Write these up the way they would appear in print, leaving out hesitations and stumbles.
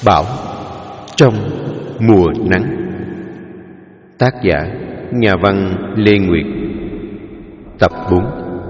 Bão trong mùa nắng. Tác giả nhà văn Lê Nguyệt. Tập 4.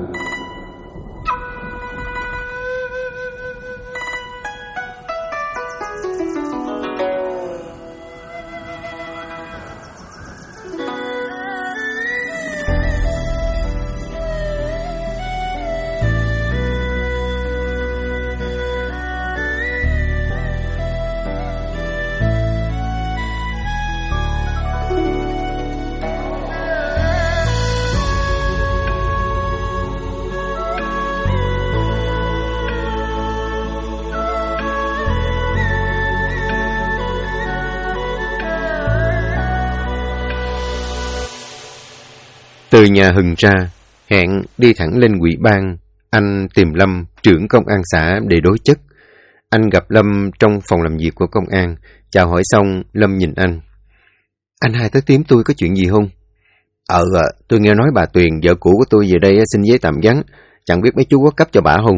Từ nhà Hừng ra, Hẹn đi thẳng lên ủy ban. Anh tìm Lâm, trưởng công an xã để đối chất. Anh gặp Lâm trong phòng làm việc của công an. Chào hỏi xong, Lâm nhìn anh. Anh hai tới tím tôi có chuyện gì không? Tôi nghe nói bà Tuyền, vợ cũ của tôi về đây xin giấy tạm vắng. Chẳng biết mấy chú có cấp cho bà không?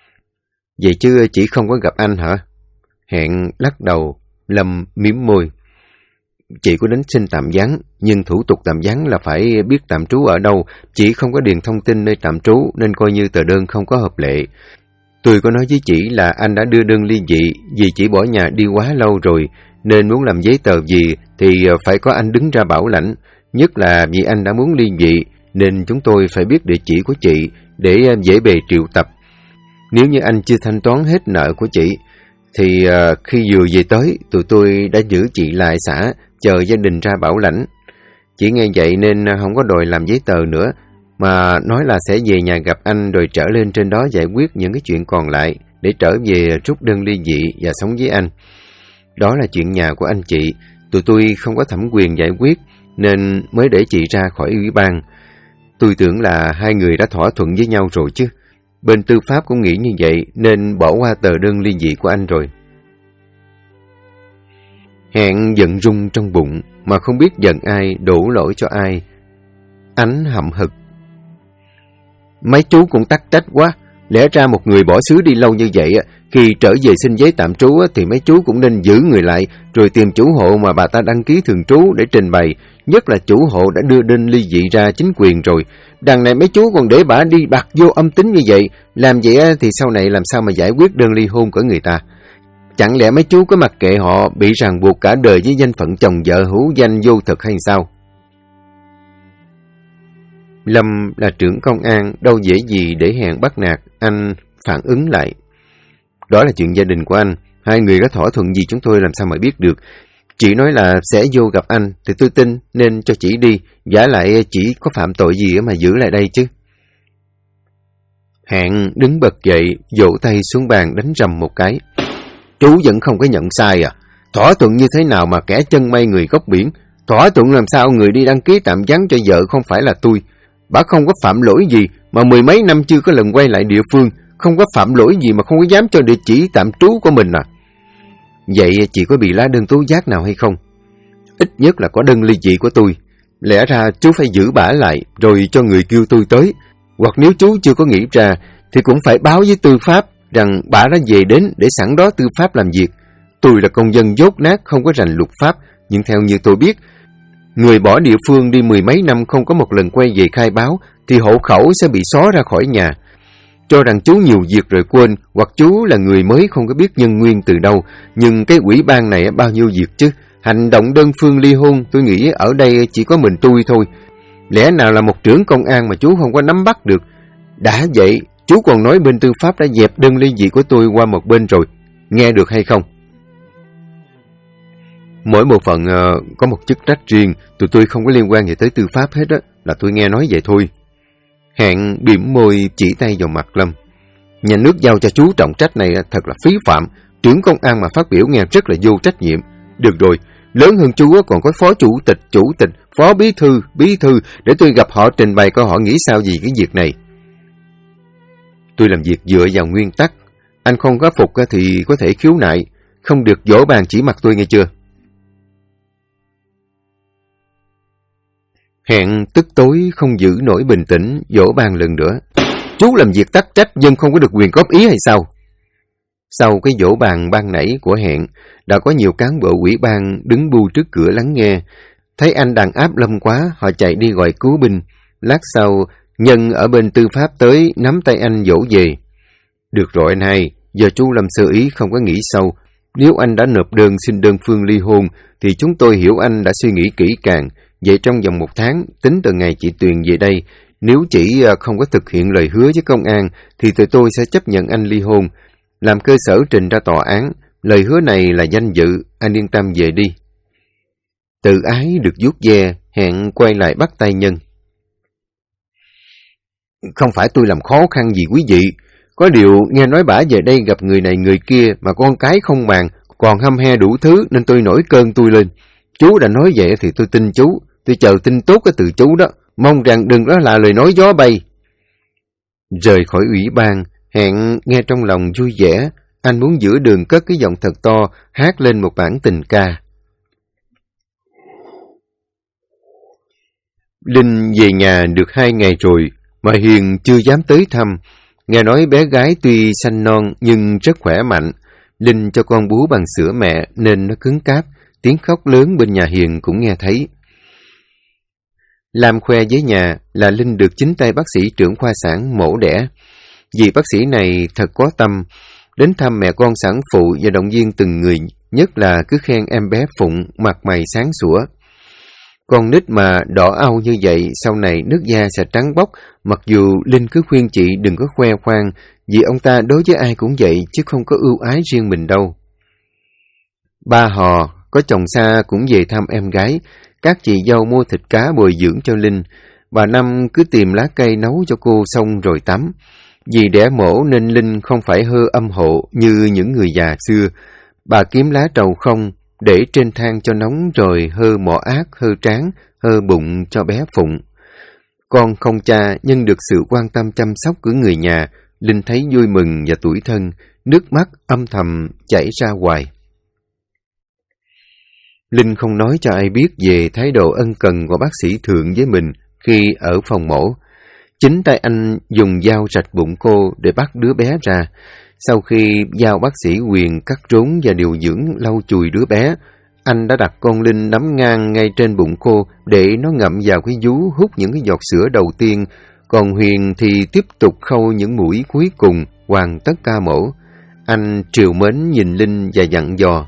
Vậy chứ chỉ không có gặp anh hả? Hẹn lắc đầu. Lâm mím môi. Chị có đến xin tạm vắng, nhưng thủ tục tạm vắng là phải biết tạm trú ở đâu. Chị không có điền thông tin nơi tạm trú nên coi như tờ đơn không có hợp lệ. Tôi có nói với chị là anh đã đưa đơn ly dị vì chị bỏ nhà đi quá lâu rồi, nên muốn làm giấy tờ gì thì phải có anh đứng ra bảo lãnh. Nhất là vì anh đã muốn ly dị nên chúng tôi phải biết địa chỉ của chị để dễ bề triệu tập. Nếu như anh chưa thanh toán hết nợ của chị thì khi vừa về tới, tụi tôi đã giữ chị lại xã, chờ gia đình ra bảo lãnh. Chị nghe vậy nên không có đòi làm giấy tờ nữa, mà nói là sẽ về nhà gặp anh rồi trở lên trên đó giải quyết những cái chuyện còn lại để trở về rút đơn ly dị và sống với anh. Đó là chuyện nhà của anh chị, tụi tôi không có thẩm quyền giải quyết nên mới để chị ra khỏi ủy ban. Tôi tưởng là hai người đã thỏa thuận với nhau rồi chứ. Bên tư pháp cũng nghĩ như vậy nên bỏ qua tờ đơn ly dị của anh rồi. Hẹn giận rung trong bụng mà không biết giận ai, đổ lỗi cho ai. Ánh hậm hực. Mấy chú cũng tắc trách quá. Lẽ ra một người bỏ xứ đi lâu như vậy, khi trở về xin giấy tạm trú thì mấy chú cũng nên giữ người lại, rồi tìm chủ hộ mà bà ta đăng ký thường trú để trình bày. Nhất là chủ hộ đã đưa đơn ly dị ra chính quyền rồi. Đằng này mấy chú còn để bà đi bạc vô âm tính như vậy. Làm vậy thì sau này làm sao mà giải quyết đơn ly hôn của người ta? Chẳng lẽ mấy chú có mặc kệ họ bị ràng buộc cả đời với danh phận chồng vợ hữu danh vô thực hay sao? Lâm là trưởng công an, đâu dễ gì để Hẹn bắt nạt. Anh phản ứng lại. Đó là chuyện gia đình của anh. Hai người có thỏa thuận gì chúng tôi làm sao mà biết được. Chị nói là sẽ vô gặp anh thì tôi tin nên cho chị đi. Vả lại chỉ có phạm tội gì mà giữ lại đây chứ. Hẹn đứng bật dậy, vỗ tay xuống bàn đánh rầm một cái. Chú vẫn không có nhận sai à? Thỏa thuận như thế nào mà kẻ chân mây người góc biển? Thỏa thuận làm sao người đi đăng ký tạm vắng cho vợ không phải là tôi? Bà không có phạm lỗi gì mà mười mấy năm chưa có lần quay lại địa phương. Không có phạm lỗi gì mà không có dám cho địa chỉ tạm trú của mình à? Vậy chị có bị lá đơn tố giác nào hay không? Ít nhất là có đơn ly dị của tôi. Lẽ ra chú phải giữ bả lại rồi cho người kêu tôi tới. Hoặc nếu chú chưa có nghĩ ra thì cũng phải báo với tư pháp rằng bả đã về đến để sẵn đó tư pháp làm việc. Tôi là công dân dốt nát không có rành luật pháp, nhưng theo như tôi biết, người bỏ địa phương đi mười mấy năm không có một lần quay về khai báo thì hộ khẩu sẽ bị xóa ra khỏi nhà. Cho rằng chú nhiều việc rồi quên, hoặc chú là người mới không có biết nhân nguyên từ đâu, nhưng cái ủy ban này bao nhiêu việc chứ. Hành động đơn phương ly hôn tôi nghĩ ở đây chỉ có mình tôi thôi. Lẽ nào là một trưởng công an mà chú không có nắm bắt được? Đã vậy, chú còn nói bên tư pháp đã dẹp đơn ly dị của tôi qua một bên rồi. Nghe được hay không? Mỗi bộ phận có một chức trách riêng, tụi tôi không có liên quan gì tới tư pháp hết á, là tôi nghe nói vậy thôi. Hẹn bỉm môi chỉ tay vào mặt Lâm. Nhà nước giao cho chú trọng trách này thật là phí phạm. Trưởng công an mà phát biểu nghe rất là vô trách nhiệm. Được rồi, lớn hơn chú còn có phó chủ tịch, phó bí thư, để tôi gặp họ trình bày coi họ nghĩ sao gì cái việc này. Tôi làm việc dựa vào nguyên tắc. Anh không có phục thì có thể khiếu nại. Không được vỗ bàn chỉ mặt tôi nghe chưa? Hẹn tức tối không giữ nổi bình tĩnh, vỗ bàn lần nữa. Chú làm việc tắc trách nhưng không có được quyền góp ý hay sao? Sau cái dỗ bàn ban nãy của Hẹn, đã có nhiều cán bộ ủy ban đứng bu trước cửa lắng nghe. Thấy anh đàn áp Lâm quá, họ chạy đi gọi cứu binh. Lát sau, Nhân ở bên tư pháp tới nắm tay anh dỗ về. Được rồi anh hai, giờ chú Lâm sơ ý không có nghĩ sâu. Nếu anh đã nộp đơn xin đơn phương ly hôn, thì chúng tôi hiểu anh đã suy nghĩ kỹ càng. Vậy trong vòng 1 tháng, tính từ ngày chị Tuyền về đây, nếu chị không có thực hiện lời hứa với công an, thì tụi tôi sẽ chấp nhận anh ly hôn, làm cơ sở trình ra tòa án. Lời hứa này là danh dự, anh yên tâm về đi. Tự ái được vuốt ve, Hẹn quay lại bắt tay Nhân. Không phải tôi làm khó khăn gì quý vị. Có điều nghe nói bả về đây gặp người này người kia mà con cái không màng, còn hăm he đủ thứ nên tôi nổi cơn tôi lên. Chú đã nói vậy thì tôi tin chú, tôi chờ tin tốt cái từ chú đó, mong rằng đừng có là lời nói gió bay. Rời khỏi ủy ban, Hẹn nghe trong lòng vui vẻ, anh muốn giữa đường cất cái giọng thật to, hát lên một bản tình ca. Linh về nhà được 2 ngày rồi, mà Hiền chưa dám tới thăm. Nghe nói bé gái tuy xanh non nhưng rất khỏe mạnh. Linh cho con bú bằng sữa mẹ nên nó cứng cáp, tiếng khóc lớn bên nhà Hiền cũng nghe thấy. Lam khoe với nhà là Linh được chính tay bác sĩ trưởng khoa sản mổ đẻ. Vì bác sĩ này thật có tâm, đến thăm mẹ con sản phụ và động viên từng người, nhất là cứ khen em bé Phụng mặt mày sáng sủa. Con nít mà đỏ au như vậy, sau này nước da sẽ trắng bóc, mặc dù Linh cứ khuyên chị đừng có khoe khoang, vì ông ta đối với ai cũng vậy, chứ không có ưu ái riêng mình đâu. Ba họ, có chồng xa cũng về thăm em gái, các chị dâu mua thịt cá bồi dưỡng cho Linh. Bà Năm cứ tìm lá cây nấu cho cô xong rồi tắm. Vì đẻ mổ nên Linh không phải hơ âm hộ như những người già xưa. Bà kiếm lá trầu không, để trên than cho nóng rồi hơ mỏ ác, hơ trán, hơ bụng cho bé Phụng. Con không cha nhưng được sự quan tâm chăm sóc của người nhà, Linh thấy vui mừng và tủi thân, nước mắt âm thầm chảy ra hoài. Linh không nói cho ai biết về thái độ ân cần của bác sĩ Thượng với mình khi ở phòng mổ. Chính tay anh dùng dao rạch bụng cô để bắt đứa bé ra. Sau khi giao bác sĩ Quyền cắt rốn và điều dưỡng lau chùi đứa bé, anh đã đặt con Linh nắm ngang ngay trên bụng cô để nó ngậm vào cái vú hút những cái giọt sữa đầu tiên, còn Huyền thì tiếp tục khâu những mũi cuối cùng, hoàn tất ca mổ. Anh trìu mến nhìn Linh và dặn dò.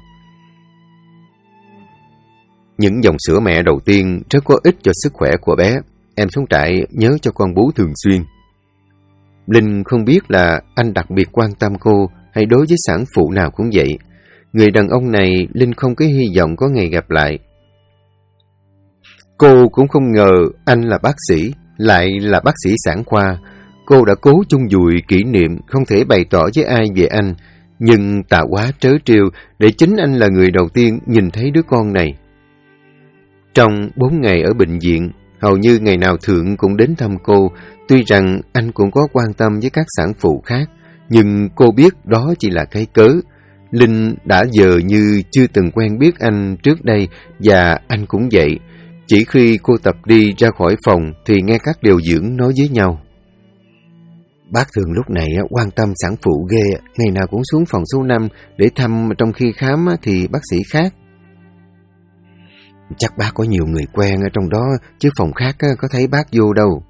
Những dòng sữa mẹ đầu tiên rất có ích cho sức khỏe của bé. Em xuống trại nhớ cho con bú thường xuyên. Linh không biết là anh đặc biệt quan tâm cô hay đối với sản phụ nào cũng vậy. Người đàn ông này Linh không có hy vọng có ngày gặp lại. Cô cũng không ngờ anh là bác sĩ, lại là bác sĩ sản khoa. Cô đã cố chôn vùi kỷ niệm không thể bày tỏ với ai về anh, nhưng tạo hóa trớ trêu để chính anh là người đầu tiên nhìn thấy đứa con này. Trong 4 ngày ở bệnh viện, hầu như ngày nào Thượng cũng đến thăm cô. Tuy rằng anh cũng có quan tâm với các sản phụ khác, nhưng cô biết đó chỉ là cái cớ. Linh đã giờ như chưa từng quen biết anh trước đây, và anh cũng vậy. Chỉ khi cô tập đi ra khỏi phòng thì nghe các điều dưỡng nói với nhau. Bác Thường lúc này quan tâm sản phụ ghê, ngày nào cũng xuống phòng số 5 để thăm, trong khi khám thì bác sĩ khác. Chắc bác có nhiều người quen ở trong đó, chứ phòng khác có thấy bác vô đâu.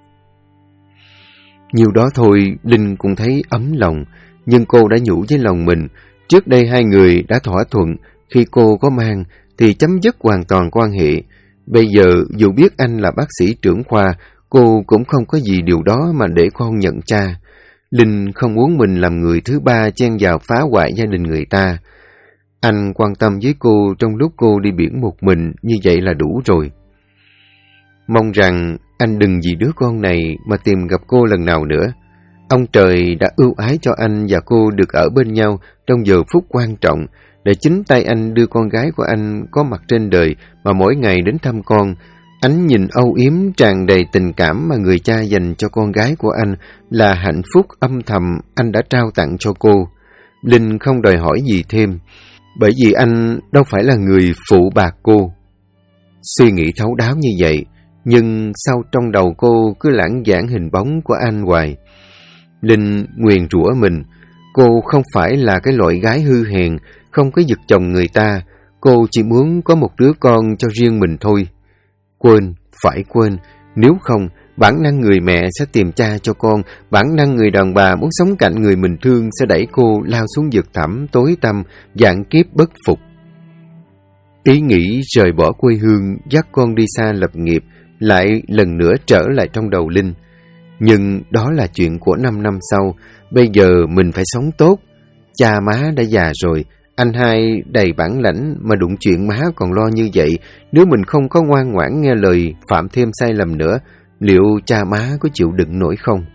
Nhiều đó thôi, Linh cũng thấy ấm lòng, nhưng cô đã nhủ với lòng mình, trước đây 2 người đã thỏa thuận, khi cô có mang thì chấm dứt hoàn toàn quan hệ. Bây giờ dù biết anh là bác sĩ trưởng khoa, cô cũng không có gì điều đó mà để con nhận cha. Linh không muốn mình làm người thứ ba chen vào phá hoại gia đình người ta. Anh quan tâm với cô trong lúc cô đi biển một mình, như vậy là đủ rồi. Mong rằng anh đừng vì đứa con này mà tìm gặp cô lần nào nữa. Ông trời đã ưu ái cho anh và cô được ở bên nhau trong giờ phút quan trọng, để chính tay anh đưa con gái của anh có mặt trên đời mà mỗi ngày đến thăm con. Ánh nhìn âu yếm tràn đầy tình cảm mà người cha dành cho con gái của anh là hạnh phúc âm thầm anh đã trao tặng cho cô. Linh không đòi hỏi gì thêm, bởi vì anh đâu phải là người phụ bạc cô. Suy nghĩ thấu đáo như vậy, nhưng sau trong đầu cô cứ lãng vảng hình bóng của anh hoài. Linh nguyền rủa mình, Cô không phải là cái loại gái hư hèn, không có giật chồng người ta. Cô chỉ muốn có một đứa con cho riêng mình thôi. Quên, phải quên. Nếu không, bản năng người mẹ sẽ tìm cha cho con. Bản năng người đàn bà muốn sống cạnh người mình thương sẽ đẩy cô lao xuống vực thẳm tối tăm, vạn kiếp bất phục. Ý nghĩ rời bỏ quê hương, dắt con đi xa lập nghiệp, lại lần nữa trở lại trong đầu Linh. Nhưng đó là chuyện của 5 năm sau. Bây giờ mình phải sống tốt. Cha má đã già rồi, anh hai đầy bản lãnh mà đụng chuyện má còn lo như vậy. Nếu mình không có ngoan ngoãn nghe lời, phạm thêm sai lầm nữa, liệu cha má có chịu đựng nổi không?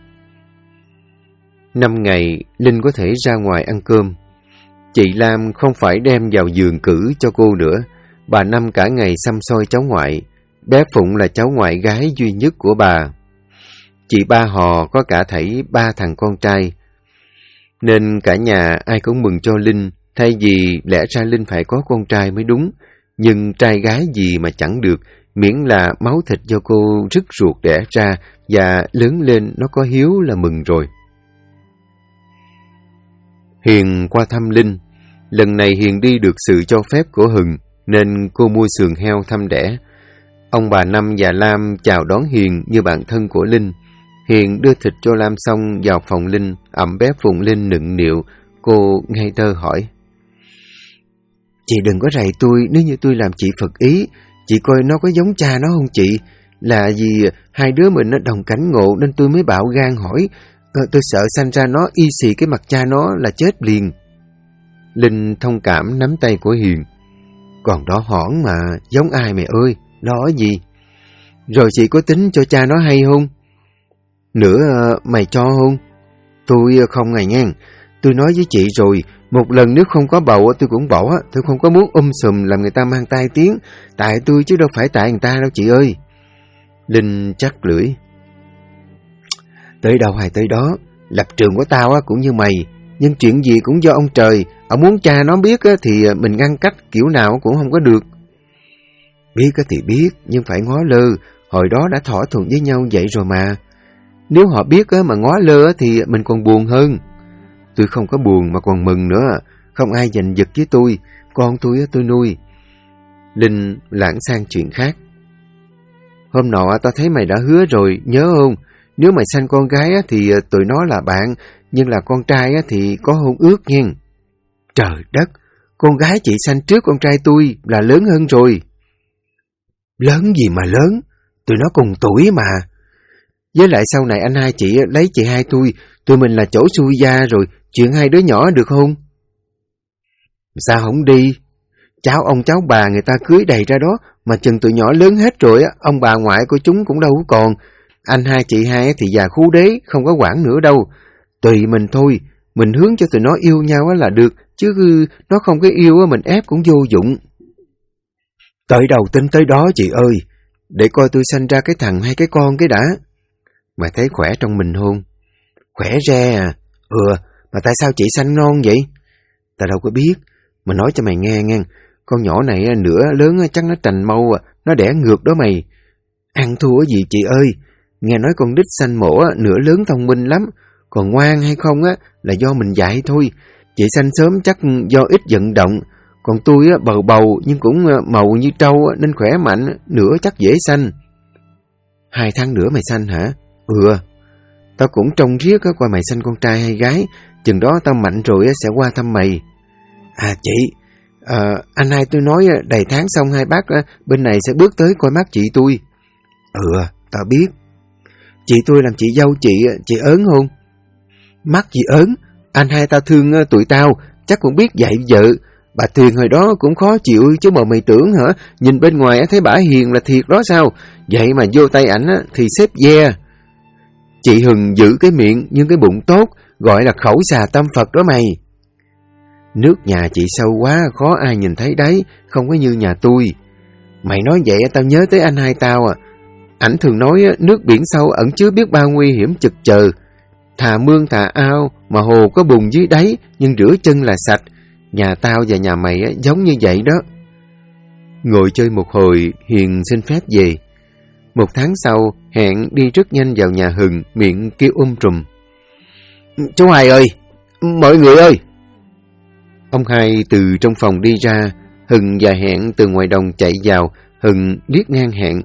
5 ngày, Linh có thể ra ngoài ăn cơm. Chị Lam không phải đem vào giường cử cho cô nữa. Bà Năm cả ngày xăm soi cháu ngoại. Bé Phụng là cháu ngoại gái duy nhất của bà. Chị ba họ có cả thảy 3 thằng con trai. Nên cả nhà ai cũng mừng cho Linh, thay vì lẽ ra Linh phải có con trai mới đúng. Nhưng trai gái gì mà chẳng được, miễn là máu thịt do cô rứt ruột đẻ ra và lớn lên nó có hiếu là mừng rồi. Hiền qua thăm Linh. Lần này Hiền đi được sự cho phép của Hừng, nên cô mua sườn heo thăm đẻ. Ông bà Năm và Lam chào đón Hiền như bạn thân của Linh. Hiền đưa thịt cho Lam xong vào phòng Linh, ẵm bé Phụng lên nựng nịu. Cô ngây thơ hỏi: "Chị đừng có rầy tôi nếu như tôi làm chị phật ý. Chị coi nó có giống cha nó không chị? Là vì hai đứa mình nó đồng cảnh ngộ nên tôi mới bạo gan hỏi. Tôi sợ sanh ra nó y xì cái mặt cha nó là chết liền." Linh thông cảm nắm tay của Hiền. "Còn đó hỏn mà, giống ai mẹ ơi, lo gì? Rồi chị có tính cho cha nó hay không? Nữa mày cho không?" "Tôi không ngày ngang. Tôi nói với chị rồi, một lần nếu không có bầu tôi cũng bỏ. Tôi không có muốn sùm làm người ta mang tai tiếng. Tại tôi chứ đâu phải tại người ta đâu chị ơi." Linh chắc lưỡi. "Tới đâu hay tới đó. Lập trường của tao cũng như mày. Nhưng chuyện gì cũng do ông trời. Ông muốn cha nó biết thì mình ngăn cách kiểu nào cũng không có được." "Biết thì biết, nhưng phải ngó lơ. Hồi đó đã thỏa thuận với nhau vậy rồi mà. Nếu họ biết mà ngó lơ thì mình còn buồn hơn." "Tôi không có buồn mà còn mừng nữa. Không ai giành giật với tôi. Con tôi nuôi." Linh lãng sang chuyện khác. "Hôm nọ tao thấy mày đã hứa rồi, nhớ không? Nếu mày sanh con gái thì tụi nó là bạn, nhưng là con trai thì có hôn ước nghe." "Trời đất, con gái chị sanh trước con trai tôi là lớn hơn rồi." "Lớn gì mà lớn, tụi nó cùng tuổi mà. Với lại sau này anh hai chị lấy chị hai tôi, tụi mình là chỗ xui gia rồi, chuyện hai đứa nhỏ được không?" "Sao không đi? Cháu ông cháu bà người ta cưới đầy ra đó, mà chừng tụi nhỏ lớn hết rồi ông bà ngoại của chúng cũng đâu còn. Anh hai chị hai thì già khú đế, không có quản nữa đâu. Tùy mình thôi, mình hướng cho tụi nó yêu nhau là được, chứ nó không có yêu mình ép cũng vô dụng." "Tới đầu tính tới đó chị ơi, để coi tôi sanh ra cái thằng hay cái con cái đã." "Mày thấy khỏe trong mình không?" "Khỏe re à." Mà tại sao chị sanh non vậy?" "Ta đâu có biết, mà nói cho mày nghe nghe. Con nhỏ này nửa lớn chắc nó trành mau, nó đẻ ngược đó mày. Ăn thua gì chị ơi. Nghe nói con đít sanh mổ nửa lớn thông minh lắm. Còn ngoan hay không là do mình dạy thôi. Chị sanh sớm chắc do ít vận động. Còn tôi bầu bầu nhưng cũng màu như trâu nên khỏe mạnh, nửa chắc dễ sanh." 2 tháng nữa mày sanh hả? Tao cũng trông riết coi mày sanh con trai hay gái. Chừng đó tao mạnh rồi sẽ qua thăm mày." "À chị, anh hai tôi nói đầy tháng xong hai bác bên này sẽ bước tới coi mắt chị tôi." Tao biết. "Chị tôi làm chị dâu chị ớn không?" "Mắt gì ớn, anh hai tao thương tụi tao, chắc cũng biết dạy vợ. Bà Tuyền hồi đó cũng khó chịu chứ mà mày tưởng hả? Nhìn bên ngoài thấy bả hiền là thiệt đó sao? Vậy mà vô tay ảnh thì xếp ve. Chị Hừng giữ cái miệng nhưng cái bụng tốt, gọi là khẩu xà tâm Phật đó mày." "Nước nhà chị sâu quá, khó ai nhìn thấy đấy, không có như nhà tôi." "Mày nói vậy tao nhớ tới anh hai tao à. Ảnh thường nói nước biển sâu ẩn chứa biết bao nguy hiểm chực chờ. Thà mương thà ao mà hồ có bùn dưới đáy nhưng rửa chân là sạch. Nhà tao và nhà mày giống như vậy đó." Ngồi chơi một hồi, Hiền xin phép về. 1 tháng sau, hẹn đi rất nhanh vào nhà Hừng, miệng kêu trùm: "Chú hai ơi, Mọi người ơi! Ông Hai từ trong phòng đi ra, Hừng và Hẹn từ ngoài đồng chạy vào. Hừng liếc ngang Hẹn.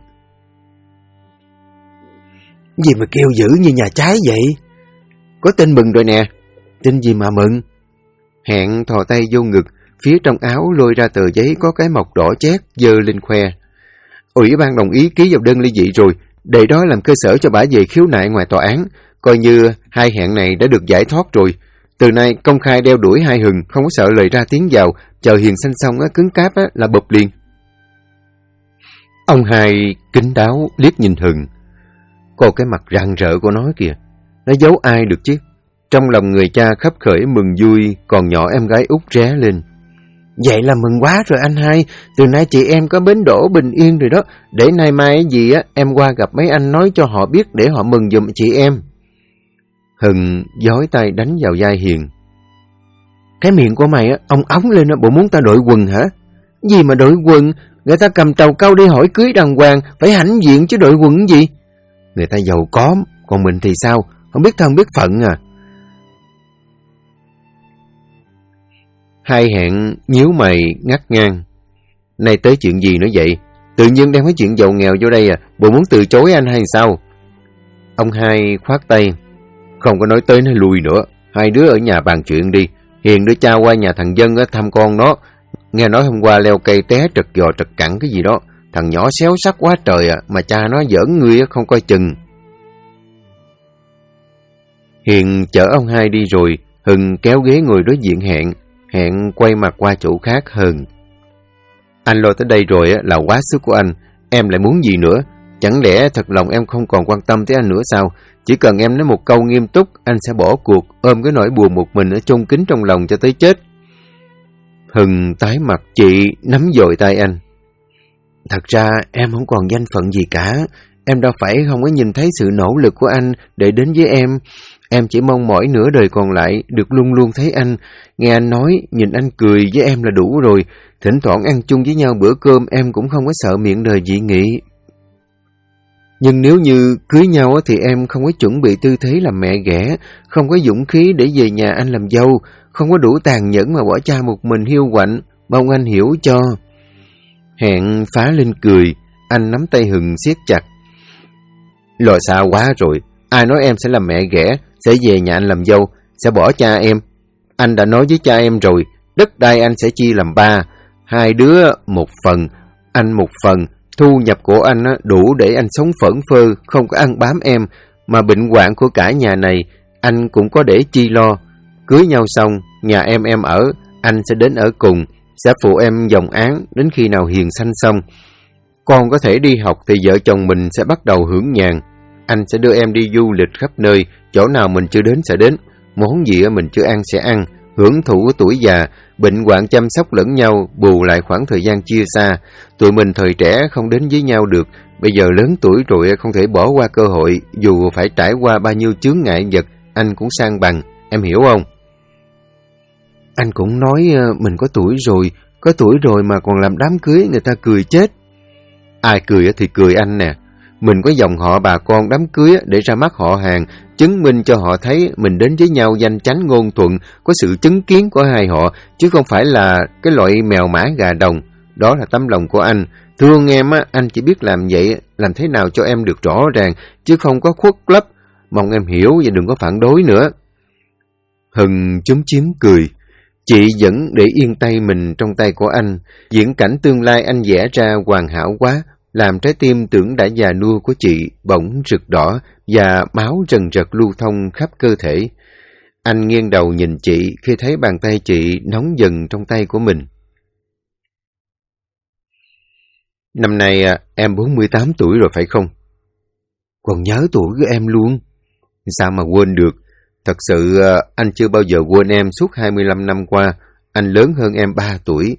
Gì mà kêu dữ như nhà trái vậy? Có tin mừng rồi nè. Tin gì mà mừng? Hẹn thò tay vô ngực, phía trong áo lôi ra tờ giấy có cái mộc đỏ chét, giơ lên khoe. Ủy ban đồng ý ký vào đơn ly dị rồi, để đó làm cơ sở cho bả về khiếu nại ngoài tòa án. Coi như hai Hẹn này đã được giải thoát rồi. Từ nay công khai đeo đuổi hai Hừng, không có sợ lời ra tiếng vào, chờ hiền xanh xong cứng cáp là bụp liền. Ông Hai kín đáo liếc nhìn Hừng. Coi cái mặt rạng rỡ của nó kìa, nó giấu ai được chứ. Trong lòng người cha khấp khởi mừng vui, còn nhỏ em gái út ré lên. Vậy là mừng quá rồi anh Hai, từ nay chị em có bến đỗ bình yên rồi đó. Để nay mai gì em qua gặp mấy anh nói cho họ biết để họ mừng giùm chị em. Hừng giói tay đánh vào vai Hiền. Cái miệng của mày ông ống lên bộ muốn ta đội quần hả? Gì mà đội quần? Người ta cầm trầu cau đi hỏi cưới đàng hoàng, phải hãnh diện chứ đội quần gì? Người ta giàu có, còn mình thì sao? Không biết thân biết phận à? Hai Hẹn nhíu mày ngắt ngang. Nay tới chuyện gì nữa vậy? Tự nhiên đem cái chuyện giàu nghèo vô đây à? Bộ muốn từ chối anh hay sao? Ông Hai khoát tay. Không có nói tới nói lui nữa. Hai đứa ở nhà bàn chuyện đi. Hiền đưa cha qua nhà thằng Dân thăm con nó. Nghe nói hôm qua leo cây té trật giò trật cẳng cái gì đó. Thằng nhỏ xéo sắc quá trời mà cha nó giỡn ngươi không coi chừng. Hiền chở ông Hai đi rồi. Hừng kéo ghế ngồi đối diện Hẹn. Hẹn quay mặt qua chỗ khác Hừng. Anh lo tới đây rồi là quá sức của anh. Em lại muốn gì nữa? Chẳng lẽ thật lòng em không còn quan tâm tới anh nữa sao? Chỉ cần em nói một câu nghiêm túc, anh sẽ bỏ cuộc, ôm cái nỗi buồn một mình ở chôn kín trong lòng cho tới chết. Hừng tái mặt, chị nắm dội tay anh. Thật ra em không còn danh phận gì cả. Em đâu phải không có nhìn thấy sự nỗ lực của anh để đến với em. Em chỉ mong mỏi nửa đời còn lại được luôn luôn thấy anh, nghe anh nói, nhìn anh cười với em là đủ rồi. Thỉnh thoảng ăn chung với nhau bữa cơm em cũng không có sợ miệng đời dị nghị. Nhưng nếu như cưới nhau thì em không có chuẩn bị tư thế làm mẹ ghẻ, không có dũng khí để về nhà anh làm dâu, không có đủ tàn nhẫn mà bỏ cha một mình hiu quạnh, mong anh hiểu cho. Hẹn phá lên cười, anh nắm tay Hừng siết chặt. Lo xa quá rồi, ai nói em sẽ làm mẹ ghẻ, sẽ về nhà anh làm dâu, sẽ bỏ cha em. Anh đã nói với cha em rồi, đất đai anh sẽ chia làm 3, hai đứa một phần, anh một phần. Thu nhập của anh đủ để anh sống phởn phơ, không có ăn bám em, mà bệnh hoạn của cả nhà này, anh cũng có để chi lo. Cưới nhau xong, nhà em ở, anh sẽ đến ở cùng, sẽ phụ em dòng án đến khi nào hiền sanh xong. Con có thể đi học thì vợ chồng mình sẽ bắt đầu hưởng nhàn. Anh sẽ đưa em đi du lịch khắp nơi, chỗ nào mình chưa đến sẽ đến, món gì mình chưa ăn sẽ ăn, hưởng thụ tuổi già, bệnh hoạn chăm sóc lẫn nhau, bù lại khoảng thời gian chia xa. Tụi mình thời trẻ không đến với nhau được, bây giờ lớn tuổi rồi không thể bỏ qua cơ hội, dù phải trải qua bao nhiêu chướng ngại vật, anh cũng san bằng, em hiểu không? Anh cũng nói mình có tuổi rồi mà còn làm đám cưới người ta cười chết. Ai cười thì cười anh nè. Mình có dòng họ bà con đám cưới để ra mắt họ hàng, chứng minh cho họ thấy mình đến với nhau danh chánh ngôn thuận, có sự chứng kiến của hai họ, chứ không phải là cái loại mèo mã gà đồng. Đó là tấm lòng của anh. Thương em anh chỉ biết làm vậy, làm thế nào cho em được rõ ràng, chứ không có khuất lấp. Mong em hiểu và đừng có phản đối nữa. Hừng chúm chím cười. Chị vẫn để yên tay mình trong tay của anh. Diễn cảnh tương lai anh vẽ ra hoàn hảo quá, làm trái tim tưởng đã già nua của chị bỗng rực đỏ và máu rần rật lưu thông khắp cơ thể. Anh nghiêng đầu nhìn chị khi thấy bàn tay chị nóng dần trong tay của mình. Năm nay em 48 tuổi rồi phải không? Còn nhớ tuổi của em luôn. Sao mà quên được? Thật sự anh chưa bao giờ quên em suốt 25 năm qua. Anh lớn hơn em 3 tuổi.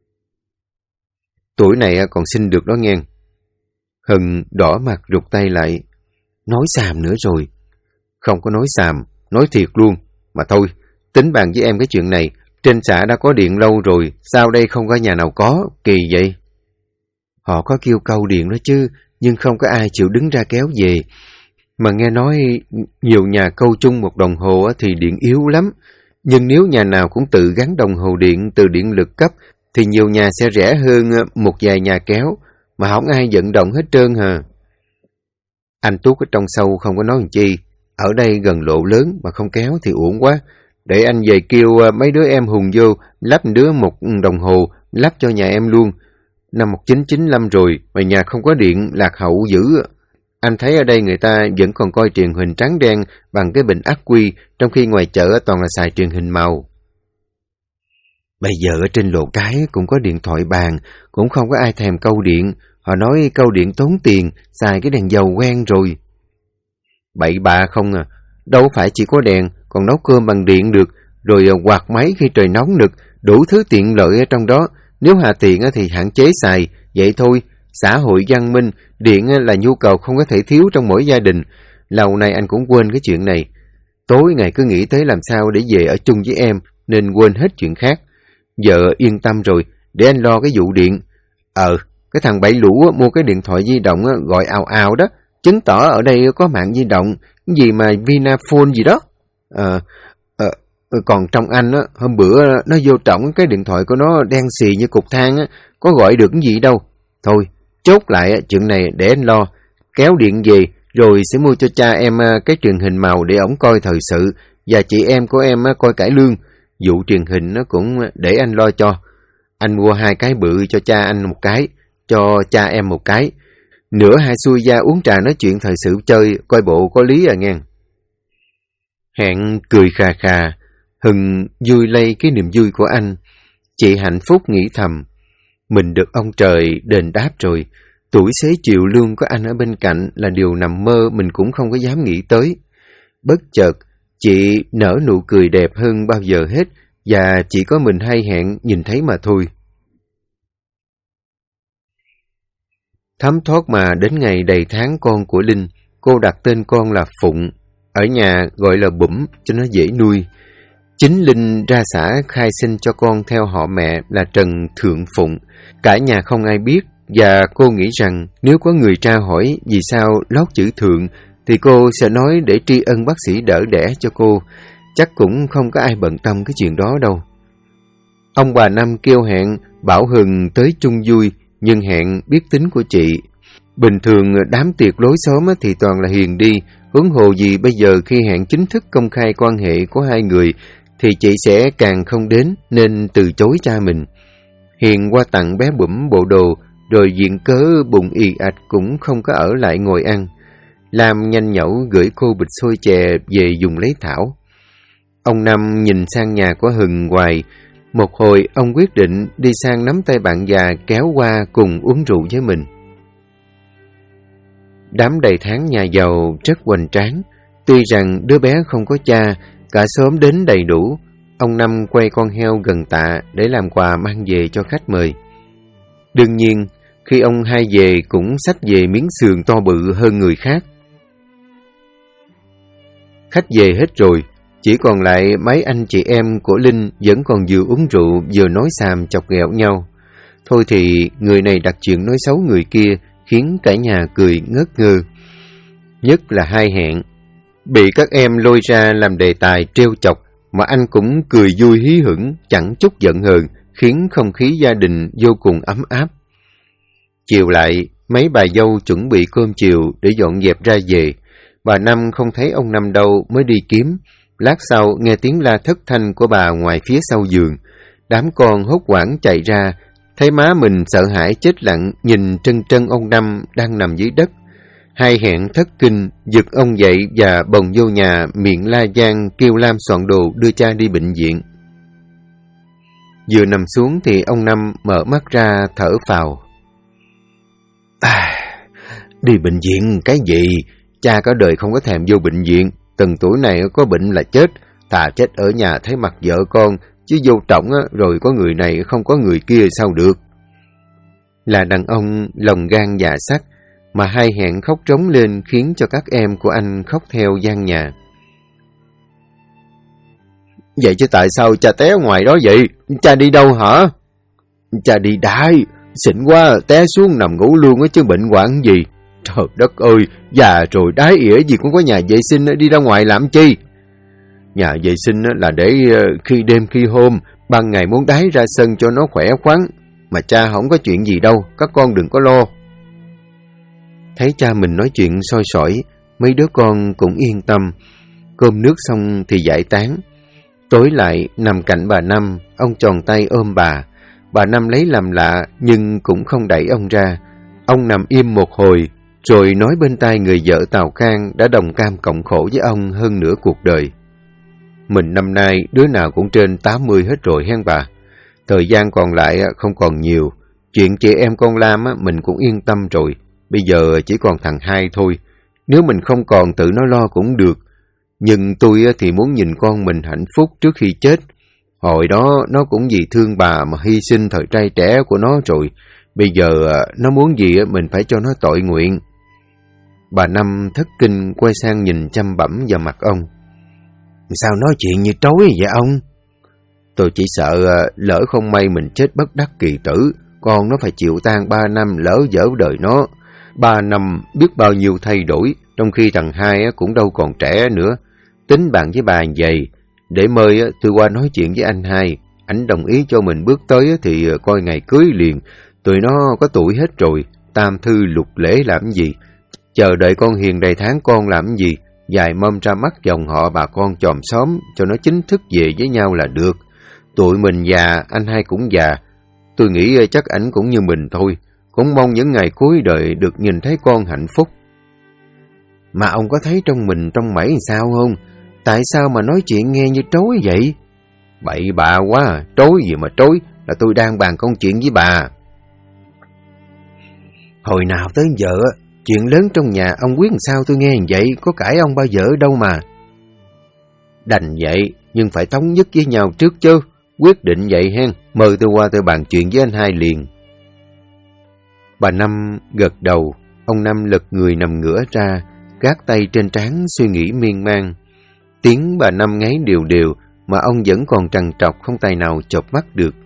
Tuổi này còn sinh được đó nghe. Hừng đỏ mặt rụt tay lại. Nói xàm nữa rồi. Không có nói xàm, nói thiệt luôn. Mà thôi, tính bàn với em cái chuyện này. Trên xã đã có điện lâu rồi, sao đây không có nhà nào có, kỳ vậy? Họ có kêu câu điện đó chứ, nhưng không có ai chịu đứng ra kéo về. Mà nghe nói nhiều nhà câu chung một đồng hồ thì điện yếu lắm. Nhưng nếu nhà nào cũng tự gắn đồng hồ điện từ điện lực cấp thì nhiều nhà sẽ rẻ hơn một vài nhà kéo, mà không ai vận động hết trơn hả? Anh Tuốt ở trong sâu không có nói làm chi. Ở đây gần lộ lớn mà không kéo thì uổng quá. Để anh về kêu mấy đứa em hùng vô, lắp đứa một đồng hồ, lắp cho nhà em luôn. Năm 1995 rồi, mà nhà không có điện, lạc hậu dữ. Anh thấy ở đây người ta vẫn còn coi truyền hình trắng đen bằng cái bình ắc quy, trong khi ngoài chợ toàn là xài truyền hình màu. Bây giờ ở trên lộ cái cũng có điện thoại bàn, cũng không có ai thèm câu điện. Họ nói câu điện tốn tiền, xài cái đèn dầu quen rồi. Bậy bạ không à, đâu phải chỉ có đèn, còn nấu cơm bằng điện được, rồi quạt máy khi trời nóng được, đủ thứ tiện lợi ở trong đó. Nếu hà tiện thì hạn chế xài, vậy thôi. Xã hội văn minh, điện là nhu cầu không có thể thiếu trong mỗi gia đình. Lâu nay anh cũng quên cái chuyện này. Tối ngày cứ nghĩ tới làm sao để về ở chung với em, nên quên hết chuyện khác. Giờ yên tâm rồi, để anh lo cái vụ điện. Cái thằng Bảy Lũ mua cái điện thoại di động gọi ào ào đó, chứng tỏ ở đây có mạng di động, gì mà Vinaphone gì đó. Còn trong anh hôm bữa nó vô trọng cái điện thoại của nó đen xì như cục than có gọi được cái gì đâu. Thôi, chốt lại chuyện này để anh lo. Kéo điện về rồi sẽ mua cho cha em cái truyền hình màu để ổng coi thời sự, và chị em của em coi cải lương. Vụ truyền hình nó cũng để anh lo cho. Anh mua 2 cái bự cho cha anh một cái, cho cha em một cái. Nửa hai xuôi ra uống trà nói chuyện thời sự chơi, coi bộ có lý à nghe. Hẹn cười khà khà, Hưng vui lây cái niềm vui của anh. Chị hạnh phúc nghĩ thầm, mình được ông trời đền đáp rồi. Tuổi xế chiều lương có anh ở bên cạnh là điều nằm mơ mình cũng không có dám nghĩ tới. Bất chợt, chị nở nụ cười đẹp hơn bao giờ hết, và chỉ có mình hay Hẹn nhìn thấy mà thôi. Thấm thoát mà đến ngày đầy tháng con của Linh, cô đặt tên con là Phụng, ở nhà gọi là Bủm cho nó dễ nuôi. Chính Linh ra xã khai sinh cho con theo họ mẹ là Trần Thượng Phụng. Cả nhà không ai biết, và cô nghĩ rằng nếu có người tra hỏi vì sao lót chữ Thượng thì cô sẽ nói để tri ân bác sĩ đỡ đẻ cho cô. Chắc cũng không có ai bận tâm cái chuyện đó đâu. Ông bà Năm kêu Hẹn bảo Hừng tới chung vui, nhưng Hẹn biết tính của chị. Bình thường đám tiệc lối xóm thì toàn là Hiền đi, huống hồ gì bây giờ khi Hẹn chính thức công khai quan hệ của hai người thì chị sẽ càng không đến, nên từ chối cha mình. Hiền qua tặng bé Bủm bộ đồ, rồi viện cớ bụng ì ạch cũng không có ở lại ngồi ăn. Lam nhanh nhẩu gửi cô bịch xôi chè về dùng lấy thảo. Ông Năm nhìn sang nhà của Hừng hoài. Một hồi ông quyết định đi sang nắm tay bạn già kéo qua cùng uống rượu với mình. Đám đầy tháng nhà giàu rất hoành tráng. Tuy rằng đứa bé không có cha, cả xóm đến đầy đủ. Ông Năm quay con heo gần tạ để làm quà mang về cho khách mời. Đương nhiên, khi ông hai về cũng xách về miếng sườn to bự hơn người khác. Khách về hết rồi, chỉ còn lại mấy anh chị em của Linh vẫn còn vừa uống rượu vừa nói xàm chọc ghẹo nhau. Thôi thì người này đặt chuyện nói xấu người kia, khiến cả nhà cười ngất ngơ. Nhất là hai Hẹn, bị các em lôi ra làm đề tài trêu chọc, mà anh cũng cười vui hí hửng, chẳng chút giận hờn, khiến không khí gia đình vô cùng ấm áp. Chiều lại, mấy bà dâu chuẩn bị cơm chiều để dọn dẹp ra về. Bà Năm không thấy ông Năm đâu mới đi kiếm. Lát sau nghe tiếng la thất thanh của bà ngoài phía sau giường. Đám con hốt hoảng chạy ra, thấy má mình sợ hãi chết lặng nhìn trân trân ông Năm đang nằm dưới đất. Hai Hẹn thất kinh, giật ông dậy và bồng vô nhà, miệng la giang kêu Lam soạn đồ đưa cha đi bệnh viện. Vừa nằm xuống thì ông Năm mở mắt ra thở phào. Đi bệnh viện cái gì? Cha cả đời không có thèm vô bệnh viện. Từng tuổi này có bệnh là chết. Thà chết ở nhà thấy mặt vợ con, chứ vô trọng rồi có người này không có người kia sao được. Là đàn ông lòng gan dạ sắt, mà hai Hẹn khóc trống lên khiến cho các em của anh khóc theo gian nhà. Vậy chứ tại sao cha té ngoài đó vậy? Cha đi đâu hả? Cha đi đái, xịn quá, té xuống nằm ngủ luôn chứ bệnh hoạn gì. Trời đất ơi, già rồi đái ỉa gì cũng có nhà vệ sinh đi ra ngoài làm chi? Nhà vệ sinh là để khi đêm khi hôm, ban ngày muốn đái ra sân cho nó khỏe khoắn. Mà cha không có chuyện gì đâu, các con đừng có lo. Thấy cha mình nói chuyện soi sỏi, mấy đứa con cũng yên tâm. Cơm nước xong thì giải tán. Tối lại nằm cạnh bà Năm, ông tròn tay ôm bà. Bà Năm lấy làm lạ nhưng cũng không đẩy ông ra. Ông nằm im một hồi, rồi nói bên tai người vợ Tào Khang đã đồng cam cộng khổ với ông hơn nửa cuộc đời. Mình năm nay đứa nào cũng trên 80 hết rồi hen bà. Thời gian còn lại không còn nhiều. Chuyện chị em con Lam mình cũng yên tâm rồi. Bây giờ chỉ còn thằng Hai thôi. Nếu mình không còn tự nó lo cũng được. Nhưng tôi thì muốn nhìn con mình hạnh phúc trước khi chết. Hồi đó nó cũng vì thương bà mà hy sinh thời trai trẻ của nó rồi. Bây giờ nó muốn gì mình phải cho nó tội nguyện. Bà Năm thất kinh quay sang nhìn chăm bẩm vào mặt ông. Sao nói chuyện như trối vậy ông? Tôi chỉ sợ lỡ không may mình chết bất đắc kỳ tử, con nó phải chịu tang 3 năm lỡ dở đời nó. 3 năm biết bao nhiêu thay đổi, trong khi thằng Hai cũng đâu còn trẻ nữa. Tính bạn với bà vậy, để mời tôi qua nói chuyện với anh Hai. Ảnh đồng ý cho mình bước tới thì coi ngày cưới liền. Tụi nó có tuổi hết rồi, tam thư lục lễ làm gì? Chờ đợi con hiền đầy tháng con làm gì? Dài mâm ra mắt dòng họ bà con chòm xóm cho nó chính thức về với nhau là được. Tụi mình già, anh Hai cũng già. Tôi nghĩ chắc ảnh cũng như mình thôi. Cũng mong những ngày cuối đời được nhìn thấy con hạnh phúc. Mà ông có thấy trong mình trong mẩy sao không? Tại sao mà nói chuyện nghe như trối vậy? Bậy bạ quá, trối gì mà trối, là tôi đang bàn công chuyện với bà. Hồi nào tới giờ, chuyện lớn trong nhà ông quyết làm sao tôi nghe vậy, có cãi ông bao giờ đâu mà. Đành vậy, nhưng phải thống nhất với nhau trước chứ. Quyết định vậy hen, mời tôi qua tôi bàn chuyện với anh Hai liền. Bà Năm gật đầu, ông Năm lật người nằm ngửa ra, gác tay trên trán suy nghĩ miên man. Tiếng bà Năm ngáy đều đều mà ông vẫn còn trằn trọc không tài nào chợp mắt được.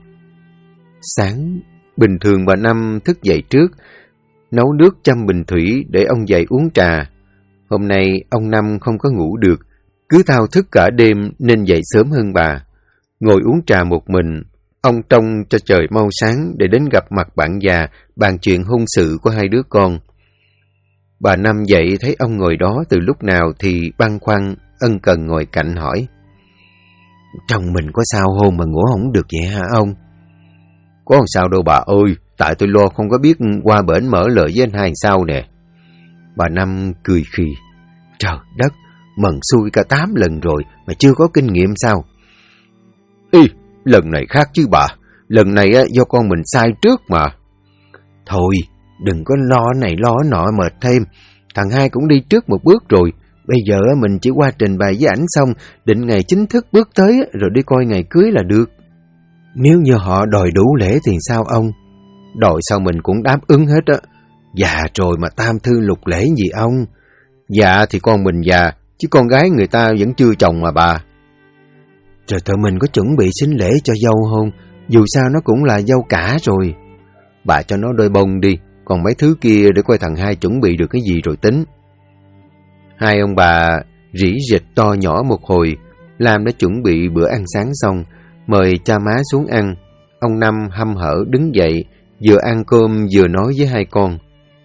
Sáng, bình thường bà Năm thức dậy trước, nấu nước châm bình thủy để ông dậy uống trà. Hôm nay ông Năm không có ngủ được, cứ thao thức cả đêm nên dậy sớm hơn bà. Ngồi uống trà một mình, ông trông cho trời mau sáng để đến gặp mặt bạn già, bàn chuyện hôn sự của hai đứa con. Bà Năm dậy thấy ông ngồi đó từ lúc nào thì băn khoăn, ân cần ngồi cạnh hỏi. Chồng mình có sao hôn mà ngủ không được vậy hả ông? Có làm sao đâu bà ơi, tại tôi lo không có biết qua bển mở lời với anh Hai sao nè. Bà Năm cười khì. Trời đất, mần xui cả 8 lần rồi mà chưa có kinh nghiệm sao? Ý, lần này khác chứ bà. Lần này do con mình sai trước mà. Thôi, đừng có lo này lo nọ mệt thêm. Thằng Hai cũng đi trước một bước rồi. Bây giờ mình chỉ qua trình bày với ảnh xong, định ngày chính thức bước tới rồi đi coi ngày cưới là được. Nếu như họ đòi đủ lễ thì sao ông? Đòi sao mình cũng đáp ứng hết á. Già rồi mà tam thư lục lễ gì ông? Dạ thì con mình già, chứ con gái người ta vẫn chưa chồng mà bà. Rồi tụi mình có chuẩn bị sính lễ cho dâu không? Dù sao nó cũng là dâu cả rồi. Bà cho nó đôi bông đi, còn mấy thứ kia để coi thằng Hai chuẩn bị được cái gì rồi tính. Hai ông bà rỉ rịch to nhỏ một hồi. Lam đã chuẩn bị bữa ăn sáng xong, mời cha má xuống ăn. Ông Năm hăm hở đứng dậy, vừa ăn cơm vừa nói với hai con.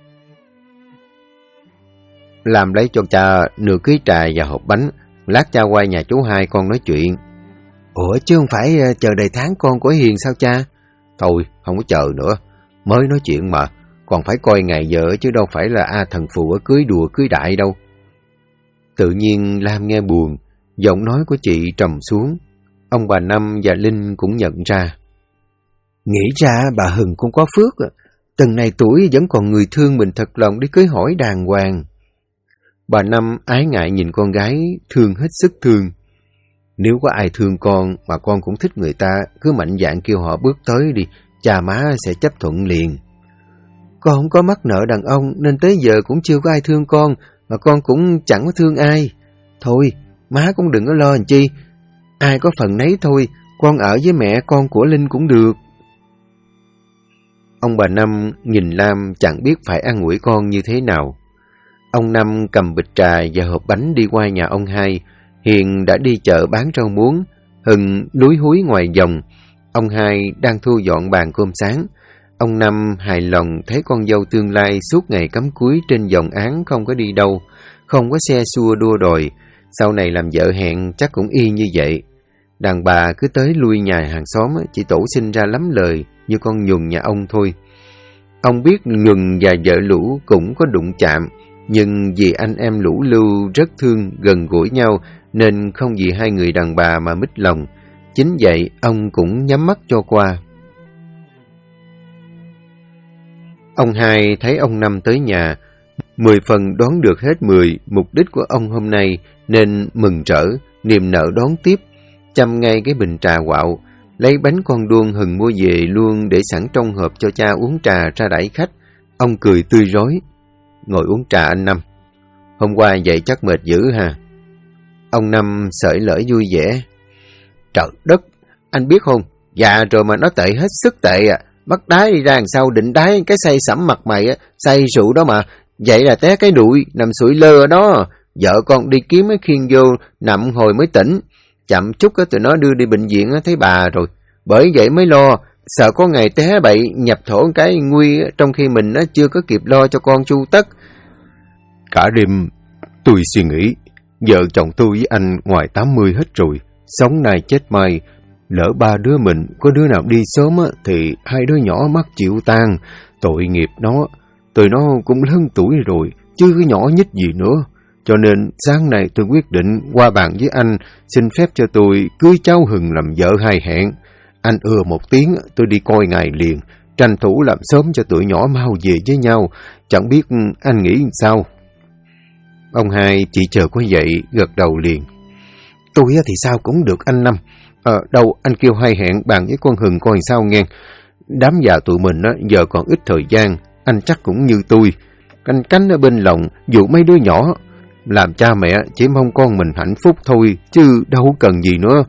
Làm lấy cho cha nửa ký trà và hộp bánh, lát cha qua nhà chú Hai con nói chuyện. Ủa chứ không phải chờ đầy tháng con của Hiền sao cha? Thôi, không có chờ nữa, mới nói chuyện mà, còn phải coi ngày giờ chứ đâu phải là thần phù ở cưới đùa cưới đại đâu. Tự nhiên Lam nghe buồn, giọng nói của chị trầm xuống. Ông bà Năm và Linh cũng nhận ra. Nghĩ ra bà Hừng cũng có phước, từng này tuổi vẫn còn người thương mình thật lòng đi cưới hỏi đàng hoàng. Bà Năm ái ngại nhìn con gái, thương hết sức thương. Nếu có ai thương con mà con cũng thích người ta, cứ mạnh dạn kêu họ bước tới đi, cha má sẽ chấp thuận liền. Con không có mắc nợ đàn ông nên tới giờ cũng chưa có ai thương con, mà con cũng chẳng có thương ai. Thôi, má cũng đừng có lo làm chi, ai có phần nấy thôi, con ở với mẹ con của Linh cũng được. Ông bà Năm nhìn Lam chẳng biết phải an ủi con như thế nào. Ông Năm cầm bịch trà và hộp bánh đi qua nhà ông Hai, Hiền đã đi chợ bán rau muống, Hưng lúi húi ngoài vòng. Ông Hai đang thu dọn bàn cơm sáng. Ông Năm hài lòng thấy con dâu tương lai suốt ngày cắm cúi trên vòng án không có đi đâu, không có xe xua đua đòi. Sau này làm vợ hẹn chắc cũng y như vậy. Đàn bà cứ tới lui nhà hàng xóm chỉ tổ sinh ra lắm lời như con Nhuần nhà ông thôi. Ông biết Nhuần và vợ Lũ cũng có đụng chạm, nhưng vì anh em Lũ Lưu rất thương gần gũi nhau nên không vì hai người đàn bà mà mít lòng. Chính vậy ông cũng nhắm mắt cho qua. Ông Hai thấy ông Năm tới nhà, 10 phần đoán được hết 10 mục đích của ông hôm nay nên mừng rỡ, niềm nở đón tiếp, chăm ngay cái bình trà quạo, lấy bánh con đuông Hừng mua về luôn để sẵn trong hộp cho cha uống trà ra đãi khách. Ông cười tươi rói. Ngồi uống trà anh Năm. Hôm qua vậy chắc mệt dữ ha? Ông Năm sởi lởi vui vẻ. Trời đất, anh biết không, già rồi mà nó tệ hết sức tệ à. Bắt đái đi ra đằng sau định đái cái say sẩm mặt mày á, say rượu đó mà. Vậy là té cái đuổi, nằm sủi lơ ở đó. Vợ con đi kiếm cái khiêng vô, nằm hồi mới tỉnh. Chậm chút á, tụi nó đưa đi bệnh viện á, thấy bà rồi. Bởi vậy mới lo, sợ có ngày té bậy nhập thổ cái nguy trong khi mình á, chưa có kịp lo cho con chu tất. Cả đêm tôi suy nghĩ, vợ chồng tôi với anh ngoài 80 hết rồi, sống nay chết mai. Lỡ ba đứa mình có đứa nào đi sớm á, thì hai đứa nhỏ mắc chịu tan, tội nghiệp nó. Tụi nó cũng lớn tuổi rồi, chứ cái nhỏ nhít gì nữa. Cho nên sáng nay tôi quyết định qua bàn với anh, xin phép cho tôi cưới cháu Hừng làm vợ hai hẹn. Anh một tiếng, tôi đi coi ngài liền, tranh thủ làm sớm cho tụi nhỏ mau về với nhau. Chẳng biết anh nghĩ sao? Ông Hai chỉ chờ có vậy, gật đầu liền. Tôi thì sao cũng được anh Năm. Đâu, anh kêu hai hẹn bàn với con Hừng coi sao nghe. Đám già tụi mình giờ còn ít thời gian, anh chắc cũng như tôi. Canh cánh ở bên lòng, dụ mấy đứa nhỏ. Làm cha mẹ chỉ mong con mình hạnh phúc thôi, chứ đâu cần gì nữa.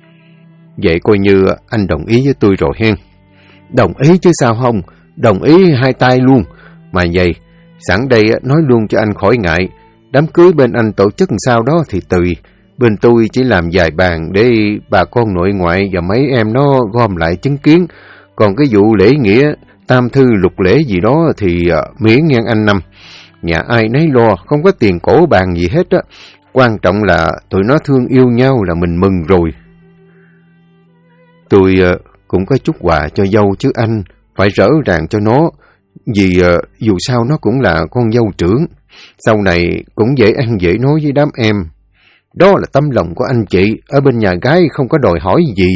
Vậy coi như anh đồng ý với tôi rồi hen. Đồng ý chứ sao không, đồng ý hai tay luôn. Mà vậy, sẵn đây nói luôn cho anh khỏi ngại. Đám cưới bên anh tổ chức sao đó thì tùy. Bên tôi chỉ làm vài bàn để bà con nội ngoại và mấy em nó gom lại chứng kiến. Còn cái vụ lễ nghĩa, tam thư lục lễ gì đó thì miễn ngang anh Năm. Nhà ai nấy lo, không có tiền cổ bàn gì hết á. Quan trọng là tụi nó thương yêu nhau là mình mừng rồi. Tôi cũng có chút quà cho dâu chứ anh, phải rỡ ràng cho nó. Vì dù sao nó cũng là con dâu trưởng. Sau này cũng dễ ăn dễ nói với đám em. Đó là tấm lòng của anh chị, ở bên nhà gái không có đòi hỏi gì.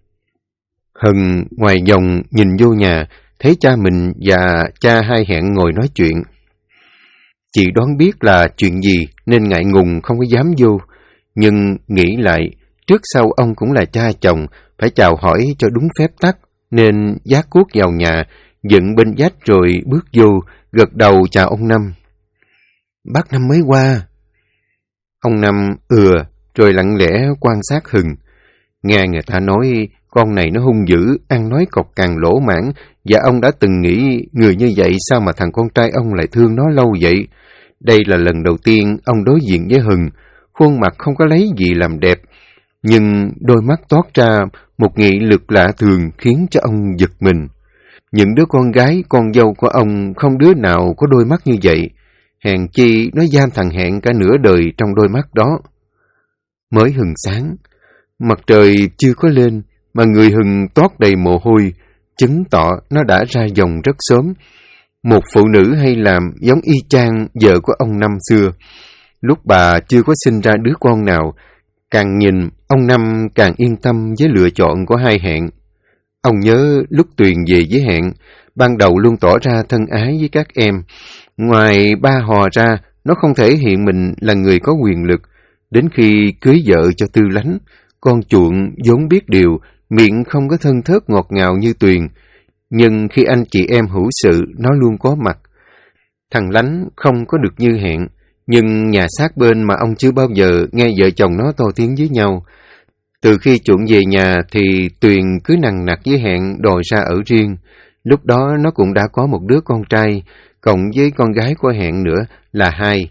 Hừng ngoài vòng nhìn vô nhà, thấy cha mình và cha hai hẹn ngồi nói chuyện. Chị đoán biết là chuyện gì nên ngại ngùng không có dám vô. Nhưng nghĩ lại, trước sau ông cũng là cha chồng, phải chào hỏi cho đúng phép tắc, nên vác cuốc vào nhà, dựng bên vách rồi bước vô, gật đầu chào ông Năm. Bác Năm mới qua. Ông Năm rồi lặng lẽ quan sát Hừng. Nghe người ta nói con này nó hung dữ, ăn nói cọc cằn lỗ mãn, và ông đã từng nghĩ người như vậy sao mà thằng con trai ông lại thương nó lâu vậy. Đây là lần đầu tiên ông đối diện với Hừng, khuôn mặt không có lấy gì làm đẹp, nhưng đôi mắt toát ra một nghị lực lạ thường khiến cho ông giật mình. Những đứa con gái, con dâu của ông không đứa nào có đôi mắt như vậy, hèn chi nó giam thằng Hẹn cả nửa đời trong đôi mắt đó. Mới hừng sáng, mặt trời chưa có lên mà người Hừng toát đầy mồ hôi, chứng tỏ nó đã ra dòng rất sớm. Một phụ nữ hay làm giống y chang vợ của ông Năm xưa. Lúc bà chưa có sinh ra đứa con nào, càng nhìn ông Năm càng yên tâm với lựa chọn của hai Hẹn. Ông nhớ lúc Tuyền về với Hẹn, ban đầu luôn tỏ ra thân ái với các em. Ngoài ba hò ra, nó không thể hiện mình là người có quyền lực. Đến khi cưới vợ cho Tư Lánh, con chuộng vốn biết điều, miệng không có thân thớt ngọt ngào như Tuyền. Nhưng khi anh chị em hữu sự, nó luôn có mặt. Thằng Lánh không có được như Hẹn, nhưng nhà sát bên mà ông chưa bao giờ nghe vợ chồng nó to tiếng với nhau. Từ khi chuộng về nhà thì Tuyền cứ nằng nặc với Hẹn đòi ra ở riêng. Lúc đó nó cũng đã có một đứa con trai, cộng với con gái của Hẹn nữa là hai.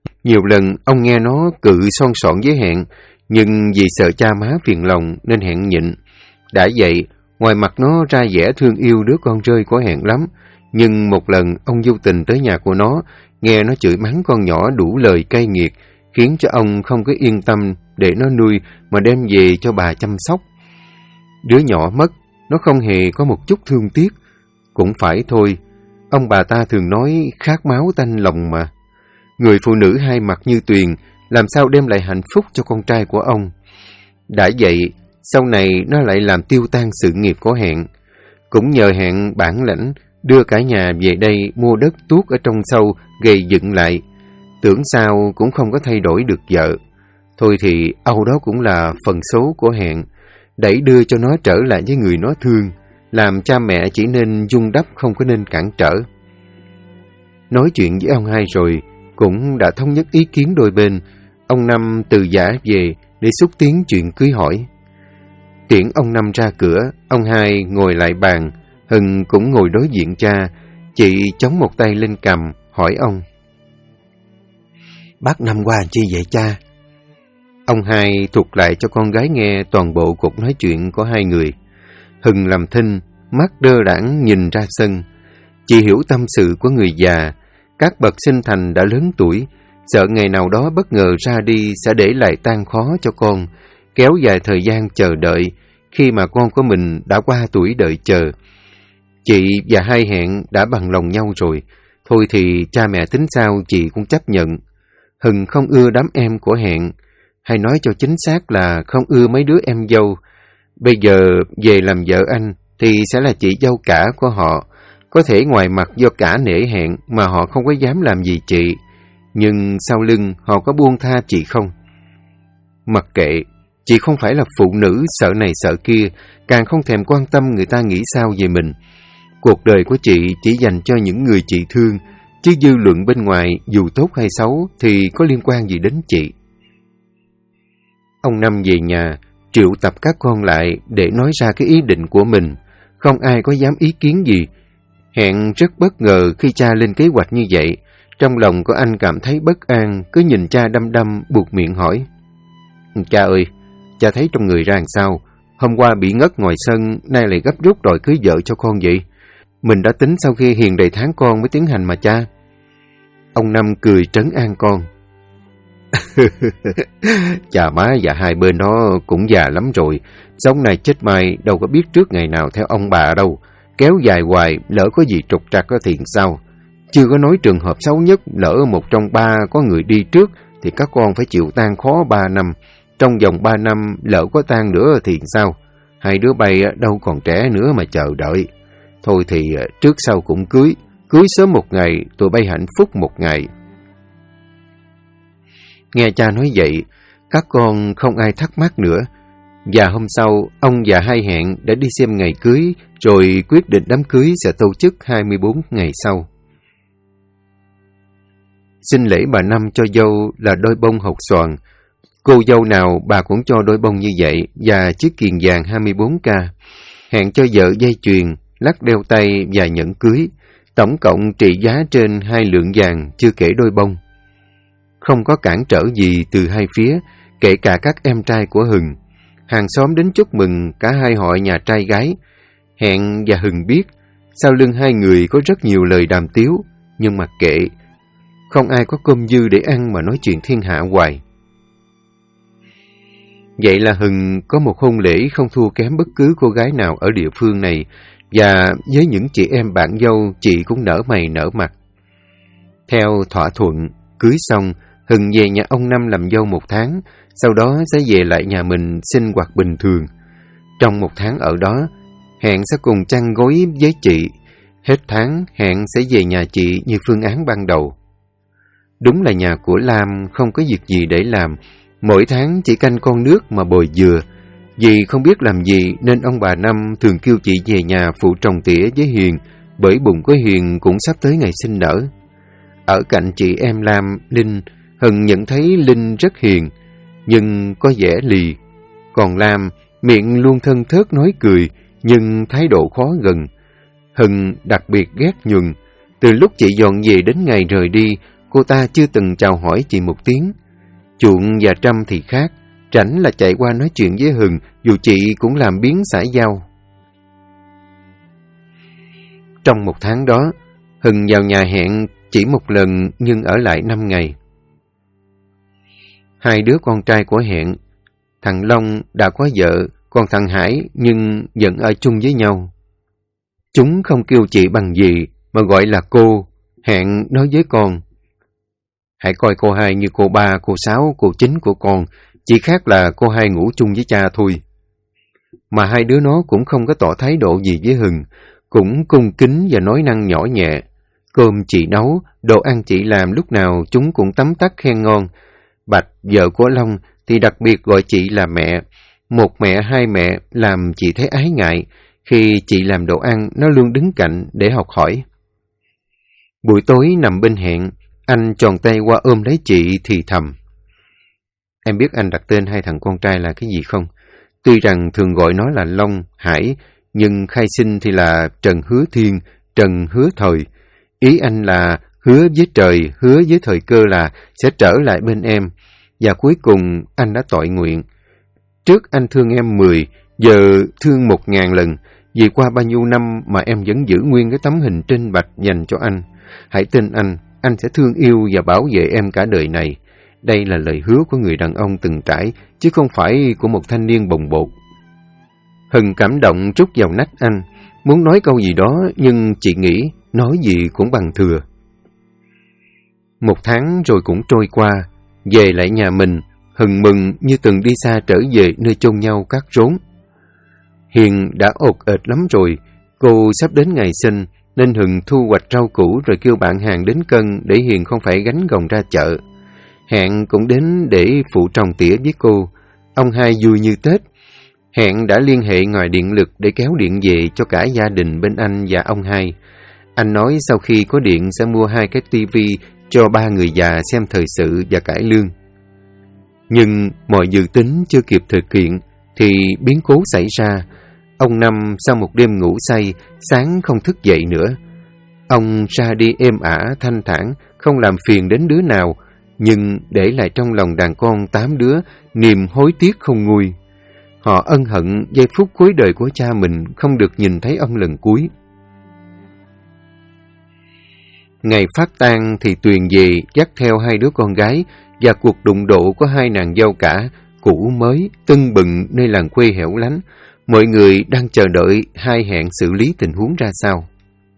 Nhiều lần ông nghe nó cự son sọn với Hẹn, nhưng vì sợ cha má phiền lòng nên Hẹn nhịn. Đã vậy, ngoài mặt nó ra vẻ thương yêu đứa con rơi của Hẹn lắm, nhưng một lần ông vô tình tới nhà của nó, nghe nó chửi mắng con nhỏ đủ lời cay nghiệt, khiến cho ông không có yên tâm để nó nuôi mà đem về cho bà chăm sóc. Đứa nhỏ mất, nó không hề có một chút thương tiếc. Cũng phải thôi, ông bà ta thường nói khát máu tanh lòng mà. Người phụ nữ hai mặt như tuyền, làm sao đem lại hạnh phúc cho con trai của ông. Đã vậy, sau này nó lại làm tiêu tan sự nghiệp của Hẹn. Cũng nhờ Hẹn bản lãnh, đưa cả nhà về đây mua đất tuốt ở trong sâu, gây dựng lại. Tưởng sao cũng không có thay đổi được vợ. Thôi thì âu đó cũng là phần số của Hẹn, đẩy đưa cho nó trở lại với người nó thương, làm cha mẹ chỉ nên vun đắp không có nên cản trở. Nói chuyện với ông hai rồi, cũng đã thống nhất ý kiến đôi bên. Ông Năm từ giã về để xúc tiến chuyện cưới hỏi. Tiễn ông Năm ra cửa, ông hai ngồi lại bàn, Hưng cũng ngồi đối diện cha. Chị chống một tay lên cằm, hỏi ông: "Bác Năm qua chi vậy cha?" Ông hai thuật lại cho con gái nghe toàn bộ cuộc nói chuyện của hai người. Hưng làm thinh, mắt đơ đãng nhìn ra sân. Chị hiểu tâm sự của người già. Các bậc sinh thành đã lớn tuổi, sợ ngày nào đó bất ngờ ra đi sẽ để lại tang khó cho con, kéo dài thời gian chờ đợi, khi mà con của mình đã qua tuổi đợi chờ. Chị và hai Hẹn đã bằng lòng nhau rồi, thôi thì cha mẹ tính sao chị cũng chấp nhận. Hưng không ưa đám em của Hẹn, hay nói cho chính xác là không ưa mấy đứa em dâu. Bây giờ về làm vợ anh thì sẽ là chị dâu cả của họ. Có thể ngoài mặt do cả nể Hẹn mà họ không có dám làm gì chị, nhưng sau lưng họ có buông tha chị không? Mặc kệ, chị không phải là phụ nữ sợ này sợ kia, càng không thèm quan tâm người ta nghĩ sao về mình. Cuộc đời của chị chỉ dành cho những người chị thương, chứ dư luận bên ngoài dù tốt hay xấu thì có liên quan gì đến chị. Ông Năm về nhà, triệu tập các con lại để nói ra cái ý định của mình. Không ai có dám ý kiến gì. Hẹn rất bất ngờ khi cha lên kế hoạch như vậy. Trong lòng của anh cảm thấy bất an, cứ nhìn cha đăm đăm, buột miệng hỏi: "Cha ơi, cha thấy trong người ra làm sao? Hôm qua bị ngất ngoài sân, nay lại gấp rút đòi cưới vợ cho con vậy? Mình đã tính sau khi hiền đầy tháng con mới tiến hành mà cha." Ông Năm cười trấn an con: "Cha má và hai bên đó cũng già lắm rồi, sống này chết mai đâu có biết trước ngày nào theo ông bà đâu. Kéo dài hoài, lỡ có gì trục trặc thì sao? Chưa có nói trường hợp xấu nhất, lỡ một trong ba có người đi trước thì các con phải chịu tang khó 3 năm. Trong vòng 3 năm lỡ có tang nữa thì sao? Hai đứa bay đâu còn trẻ nữa mà chờ đợi. Thôi thì trước sau cũng cưới sớm một ngày, tụi bay hạnh phúc một ngày." Nghe cha nói vậy, các con không ai thắc mắc nữa. Và hôm sau, ông và hai Hẹn đã đi xem ngày cưới, rồi quyết định đám cưới sẽ tổ chức 24 ngày sau. Xin lễ bà Năm cho dâu là đôi bông hột xoàn. Cô dâu nào bà cũng cho đôi bông như vậy và chiếc kiềng vàng 24K. Hẹn cho vợ dây chuyền, lắc đeo tay và nhẫn cưới. Tổng cộng trị giá trên 2 lượng vàng, chưa kể đôi bông. Không có cản trở gì từ hai phía, kể cả các em trai của Hừng. Hàng xóm đến chúc mừng cả hai họ nhà trai gái. Hẹn và Hừng biết, sau lưng hai người có rất nhiều lời đàm tiếu, nhưng mặc kệ, không ai có cơm dư để ăn mà nói chuyện thiên hạ hoài. Vậy là Hừng có một hôn lễ không thua kém bất cứ cô gái nào ở địa phương này, và với những chị em bạn dâu, chị cũng nở mày nở mặt. Theo thỏa thuận, cưới xong, Hừng về nhà ông Năm làm dâu 1 tháng, sau đó sẽ về lại nhà mình sinh hoạt bình thường. Trong 1 tháng ở đó, Hẹn sẽ cùng chăn gối với chị. Hết tháng, Hẹn sẽ về nhà chị như phương án ban đầu. Đúng là nhà của Lam không có việc gì để làm, mỗi tháng chỉ canh con nước mà bồi dừa. Vì không biết làm gì nên ông bà Năm thường kêu chị về nhà phụ trồng tỉa với Hiền, bởi bụng của Hiền cũng sắp tới ngày sinh nở. Ở cạnh chị em Lam, Linh, Hừng nhận thấy Linh rất hiền, nhưng có vẻ lì. Còn Lam, miệng luôn thân thớt nói cười, nhưng thái độ khó gần. Hừng đặc biệt ghét Nhuần. Từ lúc chị dọn về đến ngày rời đi, cô ta chưa từng chào hỏi chị một tiếng. Chuộng và Trâm thì khác, rảnh là chạy qua nói chuyện với Hừng, dù chị cũng làm biếng xã giao. Trong một tháng đó, Hừng vào nhà Hẹn chỉ một lần nhưng ở lại 5 ngày. Hai đứa con trai của Hẹn, thằng Long đã có vợ, còn thằng Hải nhưng vẫn ở chung với nhau. Chúng không kêu chị bằng gì mà gọi là cô. Hẹn nói với con: hãy coi cô hai như cô ba, cô sáu, cô chín của con, chỉ khác là cô hai ngủ chung với cha thôi. Mà hai đứa nó cũng không có tỏ thái độ gì với Hừng, cũng cung kính và nói năng nhỏ nhẹ. Cơm chị nấu, đồ ăn chị làm lúc nào chúng cũng tấm tắc khen ngon. Bạch, vợ của Long, thì đặc biệt gọi chị là mẹ. Một mẹ hai mẹ làm chị thấy ái ngại. Khi chị làm đồ ăn, nó luôn đứng cạnh để học hỏi. Buổi tối nằm bên Hẹn, anh tròn tay qua ôm lấy chị thì thầm: em biết anh đặt tên hai thằng con trai là cái gì không? Tuy rằng thường gọi nó là Long, Hải, nhưng khai sinh thì là Trần Hứa Thiên, Trần Hứa Thời. Ý anh là hứa với trời, hứa với thời cơ là sẽ trở lại bên em. Và cuối cùng anh đã toại nguyện. Trước anh thương em 10, giờ thương 1000 lần. Vì qua bao nhiêu năm mà em vẫn giữ nguyên cái tấm hình trên bạch dành cho anh. Hãy tin anh sẽ thương yêu và bảo vệ em cả đời này. Đây là lời hứa của người đàn ông từng trải, chứ không phải của một thanh niên bồng bột. Hừng cảm động trút vào nách anh, muốn nói câu gì đó, nhưng chị nghĩ nói gì cũng bằng thừa. 1 tháng rồi cũng trôi qua, về lại nhà mình, Hừng mừng như từng đi xa trở về nơi chôn nhau cát rốn. Hiền đã ột ệt lắm rồi, cô sắp đến ngày sinh, nên Hừng thu hoạch rau củ rồi kêu bạn hàng đến cân để Hiền không phải gánh gồng ra chợ. Hẹn cũng đến để phụ trồng tỉa với cô. Ông hai vui như Tết. Hẹn đã liên hệ ngoài điện lực để kéo điện về cho cả gia đình bên anh và ông hai. Anh nói sau khi có điện sẽ mua 2 cái tivi cho 3 người già xem thời sự và cải lương. Nhưng mọi dự tính chưa kịp thực hiện thì biến cố xảy ra. Ông Năm sau một đêm ngủ say, sáng không thức dậy nữa. Ông ra đi êm ả, thanh thản, không làm phiền đến đứa nào, nhưng để lại trong lòng đàn con 8 đứa niềm hối tiếc không nguôi. Họ ân hận giây phút cuối đời của cha mình không được nhìn thấy ông lần cuối. Ngày phát tang thì Tuyền về dắt theo 2 đứa con gái và cuộc đụng độ của 2 nàng dâu cả, cũ mới, tưng bừng nơi làng quê hẻo lánh. Mọi người đang chờ đợi hai Hẹn xử lý tình huống ra sao.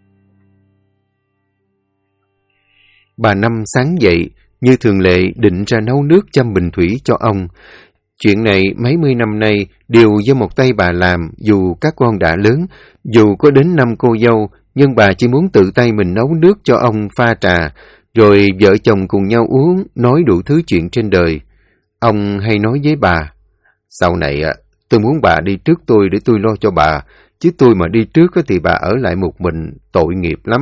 Bà Năm sáng dậy, như thường lệ định ra nấu nước châm bình thủy cho ông. Chuyện này mấy mươi năm nay đều do một tay bà làm, dù các con đã lớn, dù có đến 5 cô dâu, nhưng bà chỉ muốn tự tay mình nấu nước cho ông pha trà, rồi vợ chồng cùng nhau uống, nói đủ thứ chuyện trên đời. Ông hay nói với bà: sau này tôi muốn bà đi trước tôi để tôi lo cho bà, chứ tôi mà đi trước thì bà ở lại một mình, tội nghiệp lắm.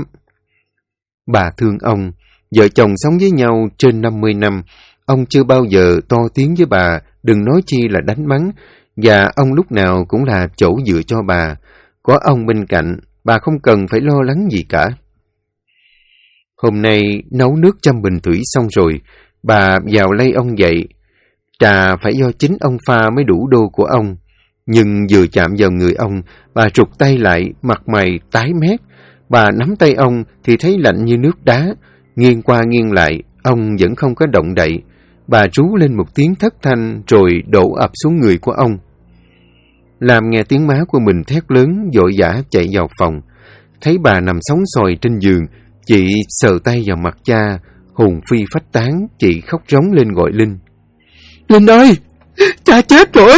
Bà thương ông, vợ chồng sống với nhau trên 50 năm, ông chưa bao giờ to tiếng với bà, đừng nói chi là đánh mắng, và ông lúc nào cũng là chỗ dựa cho bà. Có ông bên cạnh, bà không cần phải lo lắng gì cả. Hôm nay nấu nước châm bình thủy xong rồi, bà vào lay ông dậy. Trà phải do chính ông pha mới đủ đô của ông. Nhưng vừa chạm vào người ông, bà rụt tay lại, mặt mày tái mét. Bà nắm tay ông thì thấy lạnh như nước đá. Nghiêng qua nghiêng lại, ông vẫn không có động đậy. Bà rú lên một tiếng thất thanh rồi đổ ập xuống người của ông. Làm nghe tiếng má của mình thét lớn, vội vã chạy vào phòng. Thấy bà nằm sóng xoài trên giường, chị sờ tay vào mặt cha, hồn phi phách tán, chị khóc rống lên gọi Linh. Linh ơi! Cha chết rồi!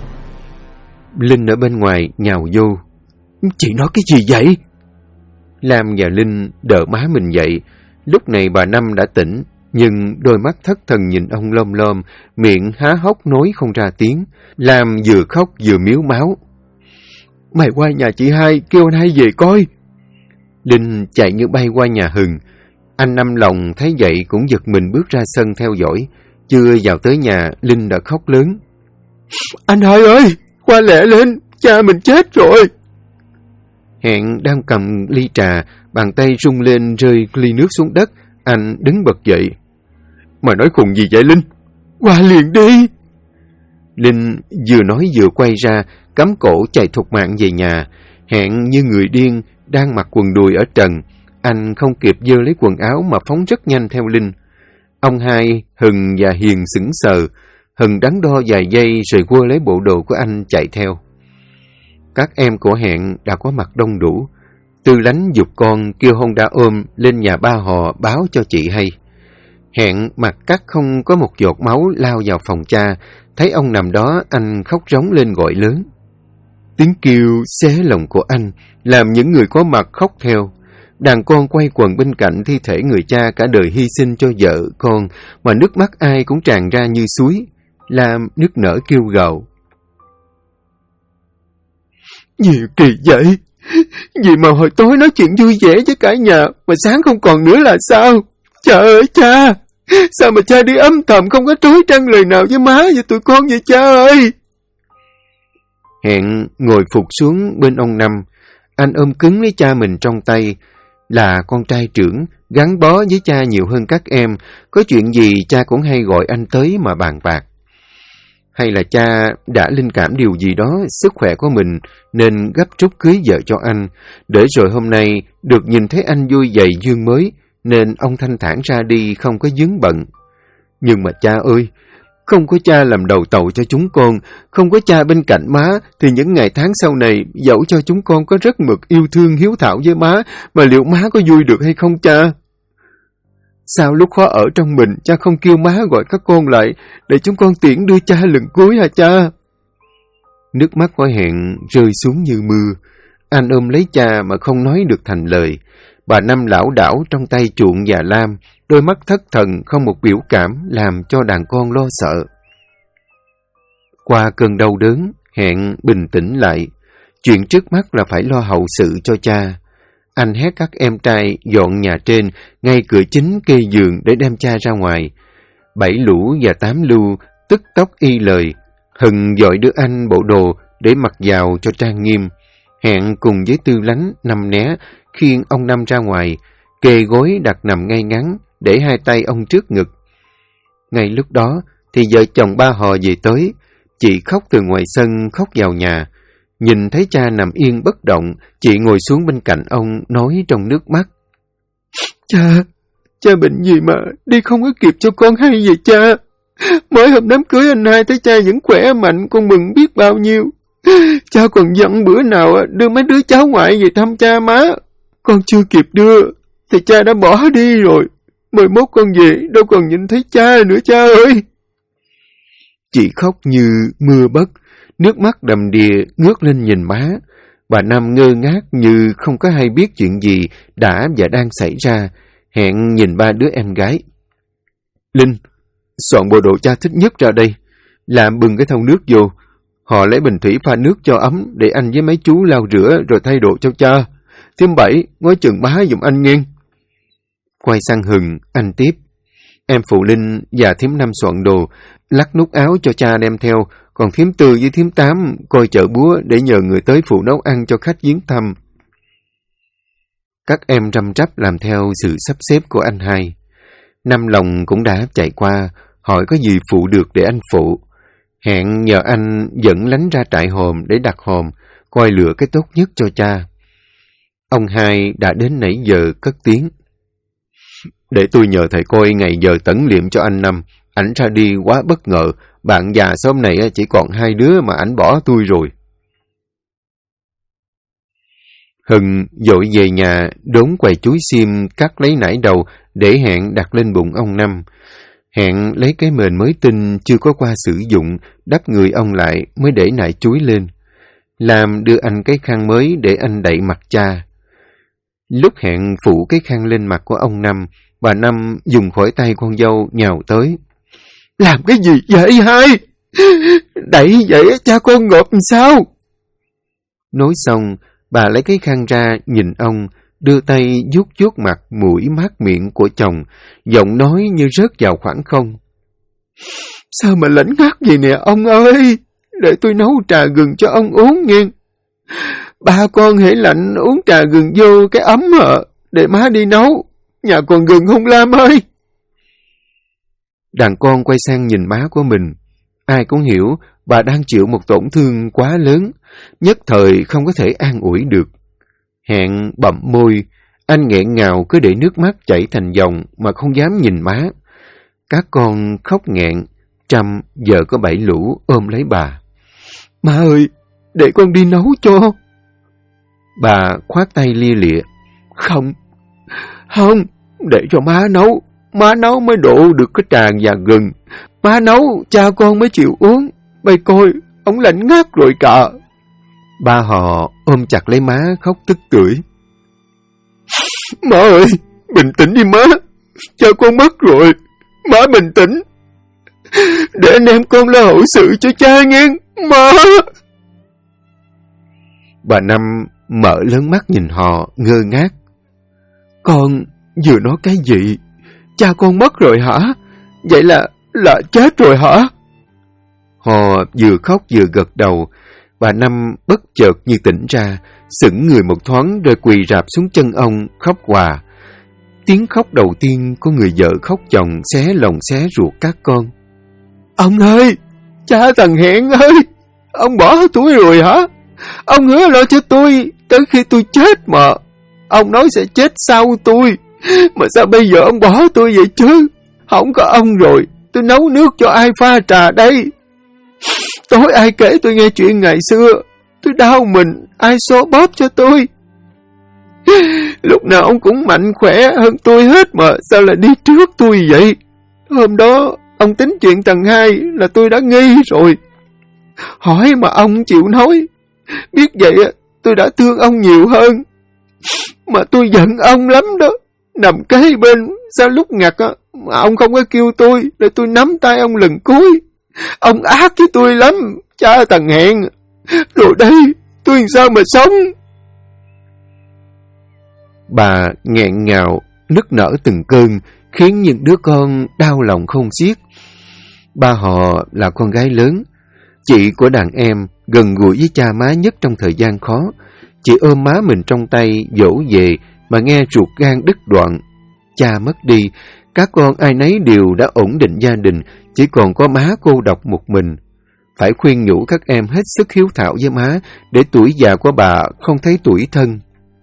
Linh ở bên ngoài nhào vô. Chị nói cái gì vậy? Lam và Linh đỡ má mình dậy. Lúc này bà Năm đã tỉnh, nhưng đôi mắt thất thần nhìn ông lom lom, miệng há hốc nói không ra tiếng. Lam vừa khóc vừa miếu máu. Mày qua nhà chị hai, kêu anh hai về coi. Linh chạy như bay qua nhà Hừng. Anh Năm lòng thấy vậy cũng giật mình bước ra sân theo dõi. Chưa vào tới nhà, Linh đã khóc lớn. Anh hai ơi! Qua lẹ lên! Cha mình chết rồi! Hẹn đang cầm ly trà, bàn tay rung lên rơi ly nước xuống đất. Anh đứng bật dậy. Mày nói khùng gì vậy Linh? Qua liền đi. Linh vừa nói vừa quay ra, cắm cổ chạy thục mạng về nhà. Hẹn như người điên, đang mặc quần đùi ở trần. Anh không kịp giơ lấy quần áo mà phóng rất nhanh theo Linh. Ông hai, Hừng và Hiền sững sờ. Hừng đắn đo vài giây rồi quơ lấy bộ đồ của anh chạy theo. Các em của Hẹn đã có mặt đông đủ. Tư Lánh giục con kêu Honda ôm lên nhà ba Hò báo cho chị hay. Hẹn mặt cắt không có một giọt máu lao vào phòng cha. Thấy ông nằm đó, anh khóc rống lên gọi lớn. Tiếng kêu xé lòng của anh, làm những người có mặt khóc theo. Đàn con quay quần bên cạnh thi thể người cha cả đời hy sinh cho vợ, con, mà nước mắt ai cũng tràn ra như suối. Lam nức nở kêu gào. Nhiều kỳ vậy? Vì mà hồi tối nói chuyện vui vẻ với cả nhà, mà sáng không còn nữa là sao? Trời ơi cha! Sao mà cha đi âm thầm không có trối trăng lời nào với má và tụi con vậy cha ơi? Hẹn ngồi phục xuống bên ông Năm. Anh ôm cứng lấy cha mình trong tay. Là con trai trưởng, gắn bó với cha nhiều hơn các em. Có chuyện gì cha cũng hay gọi anh tới mà bàn bạc. Hay là cha đã linh cảm điều gì đó sức khỏe của mình nên gấp rút cưới vợ cho anh. Để rồi hôm nay được nhìn thấy anh vui dày dương mới nên ông thanh thản ra đi không có vướng bận. Nhưng mà cha ơi, không có cha làm đầu tàu cho chúng con, không có cha bên cạnh má, thì những ngày tháng sau này, dẫu cho chúng con có rất mực yêu thương hiếu thảo với má, mà liệu má có vui được hay không cha? Sao lúc khó ở trong mình, cha không kêu má gọi các con lại, để chúng con tiễn đưa cha lần cuối hả cha? Nước mắt của Hẹn rơi xuống như mưa. Anh ôm lấy cha mà không nói được thành lời. Bà Năm lảo đảo trong tay chuộng và Lam, đôi mắt thất thần không một biểu cảm làm cho đàn con lo sợ. Qua cơn đau đớn, Hẹn bình tĩnh lại. Chuyện trước mắt là phải lo hậu sự cho cha. Anh hét các em trai dọn nhà trên, ngay cửa chính kê giường để đem cha ra ngoài. 7 Lũ và 8 Lưu tức tốc y lời. Hừng dội đưa anh bộ đồ để mặc vào cho trang nghiêm. Hẹn cùng với Tư Lánh nằm né, khiêng ông Năm ra ngoài, kê gối đặt nằm ngay ngắn, để hai tay ông trước ngực. Ngay lúc đó thì vợ chồng ba Hò về tới. Chị khóc từ ngoài sân khóc vào nhà. Nhìn thấy cha nằm yên bất động, chị ngồi xuống bên cạnh ông nói trong nước mắt. Cha bệnh gì mà đi không có kịp cho con hay vậy cha? Mới hôm đám cưới anh hai thấy cha vẫn khỏe mạnh, con mừng biết bao nhiêu. Cha còn dặn bữa nào đưa mấy đứa cháu ngoại về thăm cha má. Con chưa kịp đưa thì cha đã bỏ đi rồi. 11 con về đâu còn nhìn thấy cha nữa cha ơi. Chị khóc như mưa bất, nước mắt đầm đìa ngước lên nhìn má. Bà Năm ngơ ngác như không có hay biết chuyện gì đã và đang xảy ra. Hẹn nhìn ba đứa em gái. Linh, soạn bộ đồ cha thích nhất ra đây. Làm bưng cái thau nước vô. Họ lấy bình thủy pha nước cho ấm để anh với mấy chú lau rửa rồi thay đồ cho cha. Thím Bảy, ngó chừng má giùm anh nghe. Quay sang Hừng, anh tiếp. Em phụ Linh và thím Năm soạn đồ, lắc nút áo cho cha đem theo, còn thím Tư với thím Tám coi chợ búa để nhờ người tới phụ nấu ăn cho khách viếng thăm. Các em răm rắp làm theo sự sắp xếp của anh hai. Năm Lòng cũng đã chạy qua, hỏi có gì phụ được để anh phụ. Hẹn nhờ anh dẫn Lánh ra trại hòm để đặt hòm, coi lựa cái tốt nhất cho cha. Ông hai đã đến nãy giờ cất tiếng. Để tôi nhờ thầy coi ngày giờ tẩn liệm cho anh Năm. Ảnh ra đi quá bất ngờ, bạn già xóm này chỉ còn 2 đứa mà ảnh bỏ tôi rồi. Hừng dội về nhà đốn quầy chuối xiêm cắt lấy nải đầu để Hẹn đặt lên bụng ông Năm. Hẹn lấy cái mền mới tinh chưa có qua sử dụng, đắp người ông lại mới để nải chuối lên. Lam đưa anh cái khăn mới để anh đậy mặt cha. Lúc Hẹn phủ cái khăn lên mặt của ông Năm, bà Năm dùng khỏi tay con dâu nhào tới. Làm cái gì vậy hai? Đẩy vậy cha con ngộp sao? Nói xong, bà lấy cái khăn ra nhìn ông, đưa tay vuốt vuốt mặt mũi mát miệng của chồng, giọng nói như rớt vào khoảng không. Sao mà lạnh ngắt vậy nè ông ơi? Để tôi nấu trà gừng cho ông uống nghe. Ba con hễ lạnh uống trà gừng vô cái ấm để má đi nấu. nhà còn gần không Lam ơi? Đàn con quay sang nhìn má của mình. Ai cũng hiểu bà đang chịu một tổn thương quá lớn, nhất thời không có thể an ủi được. Hẹn bậm môi, anh nghẹn ngào cứ để nước mắt chảy thành dòng mà không dám nhìn má. Các con khóc nghẹn, Trâm vợ có 7 lũ ôm lấy bà. Má ơi, để con đi nấu cho. Bà khoát tay lia lịa. Không, để cho má nấu mới đổ được cái trà và gừng. Má nấu, cha con mới chịu uống. Bây coi, ông lạnh ngắt rồi cả. Ba họ ôm chặt lấy má khóc tức tưởi. Má ơi, bình tĩnh đi má. Cha con mất rồi. Má bình tĩnh. Để anh em con lo hậu sự cho cha nghe. Má. Bà Năm mở lớn mắt nhìn họ ngơ ngác. Con vừa nói cái gì? Cha con mất rồi hả? Vậy là chết rồi hả? Họ vừa khóc vừa gật đầu. Bà Năm bất chợt như tỉnh ra, sững người một thoáng rồi quỳ rạp xuống chân ông khóc hòa. Tiếng khóc đầu tiên của người vợ khóc chồng xé lòng xé ruột các con. Ông ơi! Cha thằng Hẹn ơi! Ông bỏ tôi rồi hả? Ông hứa lo cho tôi tới khi tôi chết mà. Ông nói sẽ chết sau tôi. Mà sao bây giờ ông bỏ tôi vậy chứ? Không có ông rồi, tôi nấu nước cho ai pha trà đây? Tối ai kể tôi nghe chuyện ngày xưa? Tôi đau mình, ai xô bóp cho tôi? Lúc nào ông cũng mạnh khỏe hơn tôi hết mà, sao lại đi trước tôi vậy? Hôm đó, ông tính chuyện tầng 2 là tôi đã nghi rồi. Hỏi mà ông chịu nói. Biết vậy, tôi đã thương ông nhiều hơn. Mà tôi giận ông lắm đó. Nằm kế bên, sao lúc ngặt mà ông không có kêu tôi để tôi nắm tay ông lần cuối. Ông ác với tôi lắm, cha thằng Hẹn. Rồi đây, tôi làm sao mà sống? Bà nghẹn ngào, nức nở từng cơn, khiến những đứa con đau lòng không xiết. Ba họ là con gái lớn, chị của đàn em, gần gũi với cha má nhất trong thời gian khó. Chị ôm má mình trong tay, dỗ về, mà nghe ruột gan đứt đoạn. Cha mất đi, các con ai nấy đều đã ổn định gia đình, chỉ còn có má cô độc một mình. Phải khuyên nhủ các em hết sức hiếu thảo với má, để tuổi già của bà không thấy tủi thân.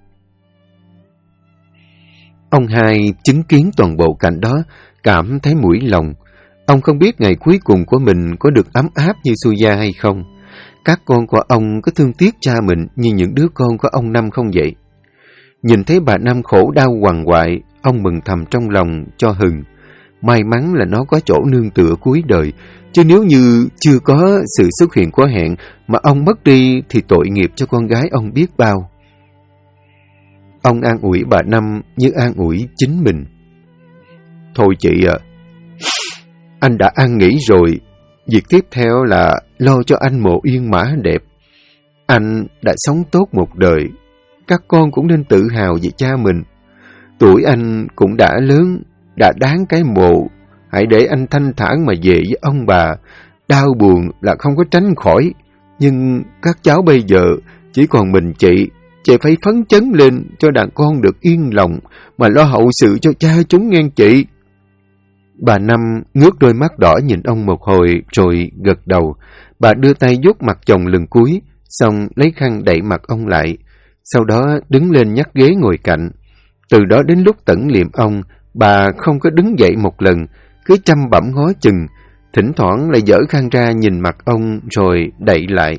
Ông hai chứng kiến toàn bộ cảnh đó, cảm thấy mũi lòng. Ông không biết ngày cuối cùng của mình có được ấm áp như Suya hay không. Các con của ông có thương tiếc cha mình như những đứa con của ông Năm không vậy? Nhìn thấy bà Năm khổ đau quằn quại, ông mừng thầm trong lòng cho Hừng. May mắn là nó có chỗ nương tựa cuối đời, chứ nếu như chưa có sự xuất hiện của Hẹn mà ông mất đi thì tội nghiệp cho con gái ông biết bao. Ông an ủi bà Năm như an ủi chính mình. Thôi chị ạ, anh đã an nghỉ rồi. Việc tiếp theo là lo cho anh mộ yên mã đẹp. Anh đã sống tốt một đời. Các con cũng nên tự hào về cha mình. Tuổi anh cũng đã lớn, đã đáng cái mộ. Hãy để anh thanh thản mà về với ông bà. Đau buồn là không có tránh khỏi. Nhưng các cháu bây giờ chỉ còn mình chị phải phấn chấn lên cho đàn con được yên lòng, mà lo hậu sự cho cha chúng nghe chị. Bà Năm ngước đôi mắt đỏ nhìn ông một hồi rồi gật đầu. Bà đưa tay vuốt mặt chồng lần cuối, xong lấy khăn đậy mặt ông lại. Sau đó đứng lên nhắc ghế ngồi cạnh. Từ đó đến lúc tẩn liệm ông, bà không có đứng dậy một lần, cứ chăm bẩm ngó chừng, thỉnh thoảng lại dở khăn ra nhìn mặt ông rồi đậy lại.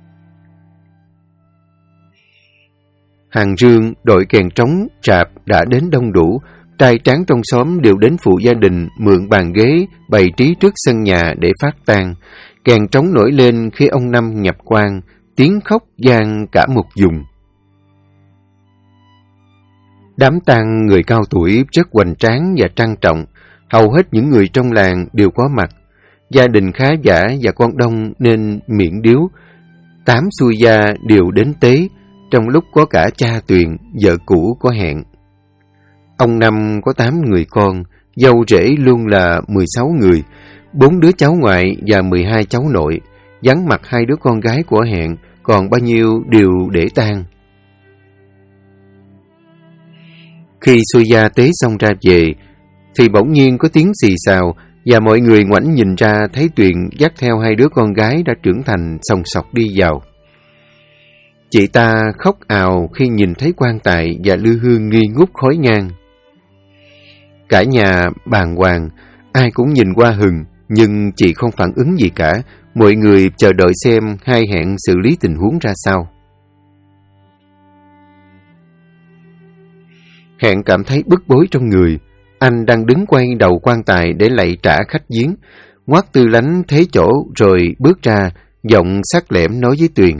Hàng rương, đội kèn trống, rạp đã đến đông đủ. Trai tráng trong xóm đều đến phụ gia đình mượn bàn ghế bày trí trước sân nhà để phát tang. Kèn trống nổi lên khi ông Năm nhập quan, tiếng khóc vang cả một vùng. Đám tang người cao tuổi rất hoành tráng và trang trọng, hầu hết những người trong làng đều có mặt. Gia đình khá giả và con đông nên miễn điếu. 8 xuôi gia đều đến tế, trong lúc có cả cha Tuyền, vợ cũ có Hẹn. Ông Năm có 8 người con, dâu rể luôn là 16 người, 4 đứa cháu ngoại và 12 cháu nội, vắng mặt 2 đứa con gái của Hẹn, còn bao nhiêu đều để tang. Khi xuôi gia tế xong ra về, thì bỗng nhiên có tiếng xì xào, và mọi người ngoảnh nhìn ra thấy Tuyền dắt theo hai đứa con gái đã trưởng thành sòng sọc đi vào. Chị ta khóc ào khi nhìn thấy quan tài và lư hương nghi ngút khói nhang. Cả nhà bàng hoàng, ai cũng nhìn qua Hừng, nhưng chị không phản ứng gì cả. Mọi người chờ đợi xem hai hẹn xử lý tình huống ra sao. Hẹn cảm thấy bức bối trong người. Anh đang đứng quay đầu quan tài để lạy trả khách giếng. Ngoác Tư Lánh thế chỗ rồi bước ra, giọng sắc lẻm nói với Tuyền.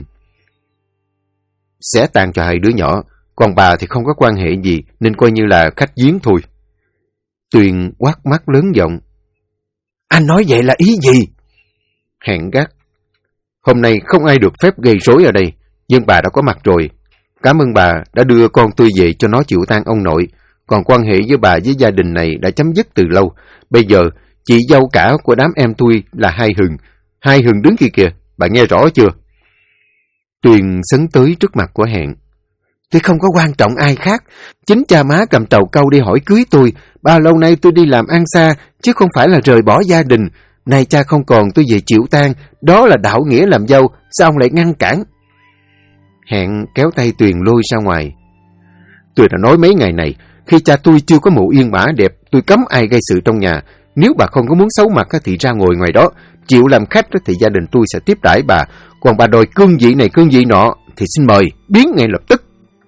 Xé tàn cho hai đứa nhỏ, còn bà thì không có quan hệ gì nên coi như là khách giếng thôi. Tuyền quát mắt lớn giọng. Anh nói vậy là ý gì? Hẹn gắt. Hôm nay không ai được phép gây rối ở đây, nhưng bà đã có mặt rồi. Cảm ơn bà đã đưa con tôi về cho nó chịu tang ông nội. Còn quan hệ với bà với gia đình này đã chấm dứt từ lâu. Bây giờ, chị dâu cả của đám em tôi là Hai Hừng. Hai Hừng đứng kia kìa, bà nghe rõ chưa? Tuyền sấn tới trước mặt của Hẹn. Tôi không có quan trọng ai khác. Chính cha má cầm trầu cau đi hỏi cưới tôi. Bao lâu nay tôi đi làm ăn xa, chứ không phải là rời bỏ gia đình. Nay cha không còn tôi về chịu tang, đó là đạo nghĩa làm dâu, sao ông lại ngăn cản? Hẹn kéo tay Tuyền lôi ra ngoài. Tôi đã nói mấy ngày này, khi cha tôi chưa có mộ yên mã đẹp, tôi cấm ai gây sự trong nhà. Nếu bà không có muốn xấu mặt thì ra ngồi ngoài đó. Chịu làm khách thì gia đình tôi sẽ tiếp đãi bà. Còn bà đòi cương vị này cương vị nọ thì xin mời, biến ngay lập tức.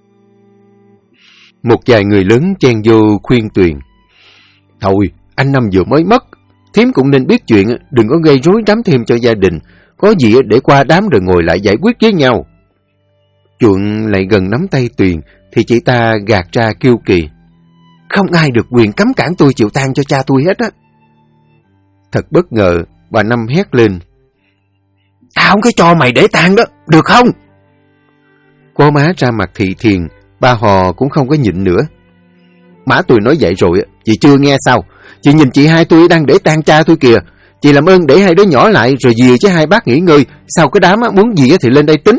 Một vài người lớn chen vô khuyên Tuyền. Thôi, anh Năm vừa mới mất. Thím cũng nên biết chuyện, đừng có gây rối rắm thêm cho gia đình. Có gì để qua đám rồi ngồi lại giải quyết với nhau. Chuộng lại gần nắm tay Tuyền, thì chị ta gạt ra kiêu kỳ. Không ai được quyền cấm cản tôi chịu tang cho cha tôi hết á. Thật bất ngờ, bà Năm hét lên. Tao không có cho mày để tang đó, được không? Cô má ra mặt thị thiền, ba Hò cũng không có nhịn nữa. Má tôi nói vậy rồi, chị chưa nghe sao? Chị nhìn chị hai tôi đang để tang cha tôi kìa. Chị làm ơn để hai đứa nhỏ lại rồi về chứ hai bác nghỉ ngơi. Sau cái đám muốn gì thì lên đây tính.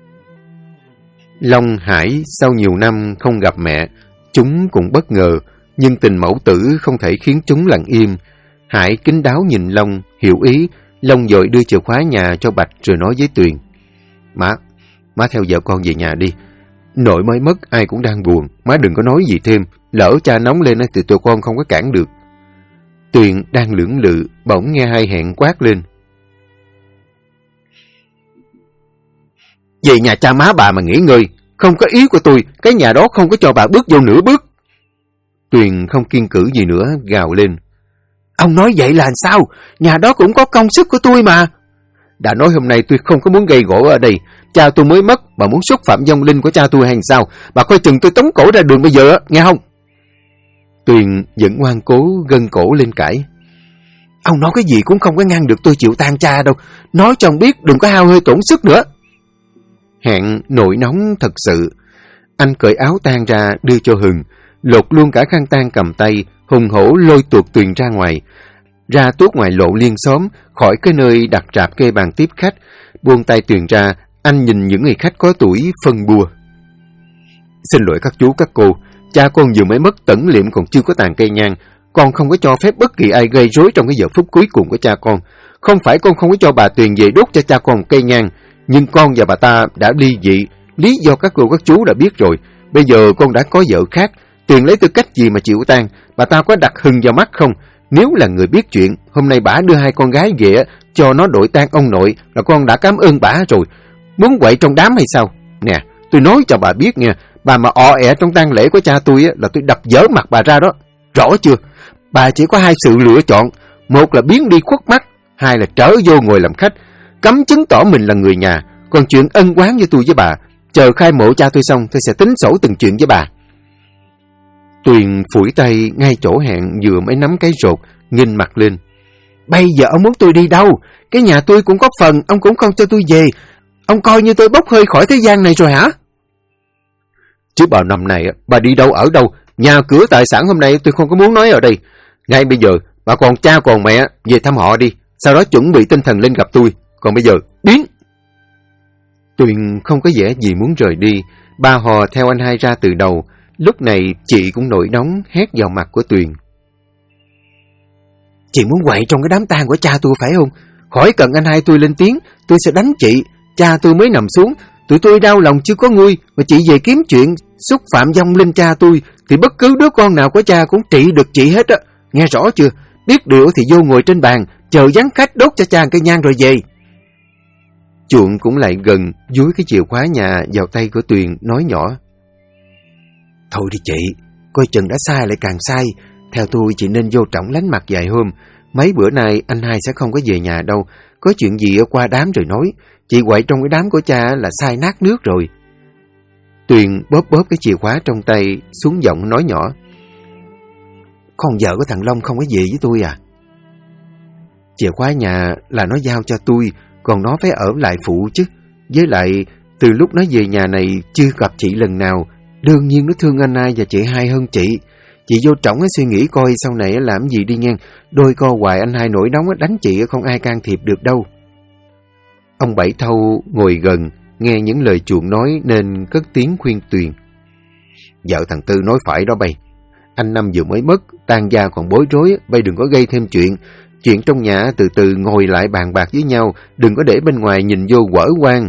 Long Hải sau nhiều năm không gặp mẹ, chúng cũng bất ngờ, nhưng tình mẫu tử không thể khiến chúng lặng im. Hải kín đáo nhìn Long, hiểu ý. Long vội đưa chìa khóa nhà cho Bạch rồi nói với Tuyền. Má theo vợ con về nhà đi. Nội mới mất ai cũng đang buồn, má đừng có nói gì thêm. Lỡ cha nóng lên thì tụi con không có cản được. Tuyền đang lưỡng lự, bỗng nghe hai Hẹn quát lên. Về nhà cha má bà mà nghỉ ngơi. Không có ý của tôi, cái nhà đó không có cho bà bước vô nửa bước. Tuyền không kiên cử gì nữa, gào lên. Ông nói vậy là sao? Nhà đó cũng có công sức của tôi mà. Đã nói hôm nay tôi không có muốn gây gỗ ở đây. Cha tôi mới mất, bà muốn xúc phạm vong linh của cha tôi hay sao? Bà coi chừng tôi tống cổ ra đường bây giờ, nghe không? Tuyền vẫn ngoan cố gân cổ lên cãi. Ông nói cái gì cũng không có ngăn được tôi chịu tang cha đâu. Nói cho ông biết đừng có hao hơi tổn sức nữa. Hẹn nổi nóng thật sự. Anh cởi áo tang ra đưa cho Hừng, lột luôn cả khăn tang cầm tay, hùng hổ lôi tuột Tuyền ra ngoài. Ra tuốt ngoài lộ liên xóm, khỏi cái nơi đặt rạp kê bàn tiếp khách. Buông tay Tuyền ra, anh nhìn những người khách có tuổi phân bua. Xin lỗi các chú các cô, cha con vừa mới mất tẩn liệm còn chưa có tàn cây nhang. Con không có cho phép bất kỳ ai gây rối trong cái giờ phút cuối cùng của cha con. Không phải con không có cho bà Tuyền về đốt cho cha con một cây nhang, nhưng con và bà ta đã ly dị. Lý do các cô các chú đã biết rồi. Bây giờ con đã có vợ khác, Tuyền lấy tư cách gì mà chịu tang? Bà ta có đặt Hừng vào mắt không? Nếu là người biết chuyện, hôm nay bả đưa hai con gái về cho nó đội tang ông nội là con đã cảm ơn bả rồi. Muốn quậy trong đám hay sao? Nè, tôi nói cho bà biết nha, bà mà ọ ẹ trong tang lễ của cha tôi là tôi đập dở mặt bà ra đó. Rõ chưa? Bà chỉ có hai sự lựa chọn, một là biến đi khuất mắt, hai là trở vô ngồi làm khách, cấm chứng tỏ mình là người nhà. Còn chuyện ân oán với tôi với bà, chờ khai mộ cha tôi xong tôi sẽ tính sổ từng chuyện với bà. Tuyền phủi tay ngay chỗ Hẹn vừa mới nắm cái rột, nghinh mặt lên. Bây giờ ông muốn tôi đi đâu? Cái nhà tôi cũng có phần, ông cũng không cho tôi về. Ông coi như tôi bốc hơi khỏi thế gian này rồi hả? Chứ bao năm này bà đi đâu ở đâu, nhà cửa tài sản hôm nay tôi không có muốn nói ở đây. Ngay bây giờ bà còn cha còn mẹ về thăm họ đi, sau đó chuẩn bị tinh thần lên gặp tôi. Còn bây giờ biến. Tuyền không có vẻ gì muốn rời đi. Ba Hò theo anh hai ra từ đầu. Lúc này chị cũng nổi nóng hét vào mặt của Tuyền. Chị muốn quậy trong cái đám tang của cha tôi phải không? Khỏi cần anh hai tôi lên tiếng, tôi sẽ đánh chị. Cha tôi mới nằm xuống, tụi tôi đau lòng chưa có nguôi, mà chị về kiếm chuyện xúc phạm vong linh cha tôi, thì bất cứ đứa con nào của cha cũng trị được chị hết á. Nghe rõ chưa? Biết điều thì vô ngồi trên bàn, chờ vắng khách đốt cho cha cây nhang rồi về. Chuộng cũng lại gần, dúi cái chìa khóa nhà vào tay của Tuyền, nói nhỏ. Thôi đi chị, coi chừng đã sai lại càng sai. Theo tôi chị nên vô trọng lánh mặt vài hôm. Mấy bữa nay anh hai sẽ không có về nhà đâu. Có chuyện gì ở qua đám rồi nói. Chị quậy trong cái đám của cha là sai nát nước rồi. Tuyền bóp bóp cái chìa khóa trong tay, xuống giọng nói nhỏ. Con vợ của thằng Long không có gì với tôi à? Chìa khóa nhà là nó giao cho tôi, còn nó phải ở lại phụ chứ. Với lại, từ lúc nó về nhà này chưa gặp chị lần nào, đương nhiên nó thương anh hai và chị hai hơn chị. Chị vô trọng suy nghĩ coi sau này làm gì đi ngang. Đôi co hoài anh hai nổi nóng đánh chị không ai can thiệp được đâu. Ông Bảy Thâu ngồi gần, nghe những lời Chuộng nói nên cất tiếng khuyên Tuyền. Vợ thằng Tư nói phải đó bay. Anh Năm vừa mới mất, tang gia còn bối rối, bay đừng có gây thêm chuyện. Chuyện trong nhà từ từ ngồi lại bàn bạc với nhau, đừng có để bên ngoài nhìn vô quở quang.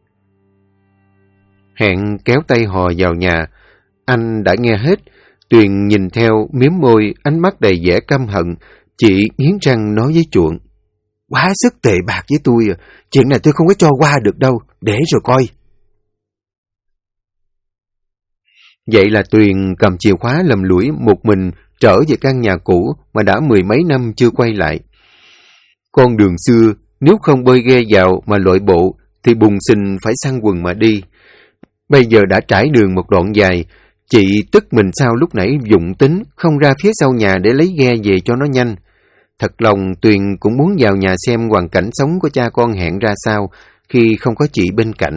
Hẹn kéo tay Hò vào nhà. Anh đã nghe hết. Tuyền nhìn theo, miếm môi, ánh mắt đầy vẻ căm hận. Chị nghiến răng nói với Chuộng. Quá sức tệ bạc với tôi, chuyện này tôi không có cho qua được đâu, để rồi coi. Vậy là Tuyền cầm chìa khóa lầm lũi một mình trở về căn nhà cũ mà đã 10 mấy năm chưa quay lại. Con đường xưa, nếu không bơi ghe vào mà lội bộ, thì bùng xình phải săn quần mà đi. Bây giờ đã trải đường một đoạn dài, chị tức mình sao lúc nãy dụng tính không ra phía sau nhà để lấy ghe về cho nó nhanh. Thật lòng Tuyền cũng muốn vào nhà xem hoàn cảnh sống của cha con Hẹn ra sao khi không có chị bên cạnh.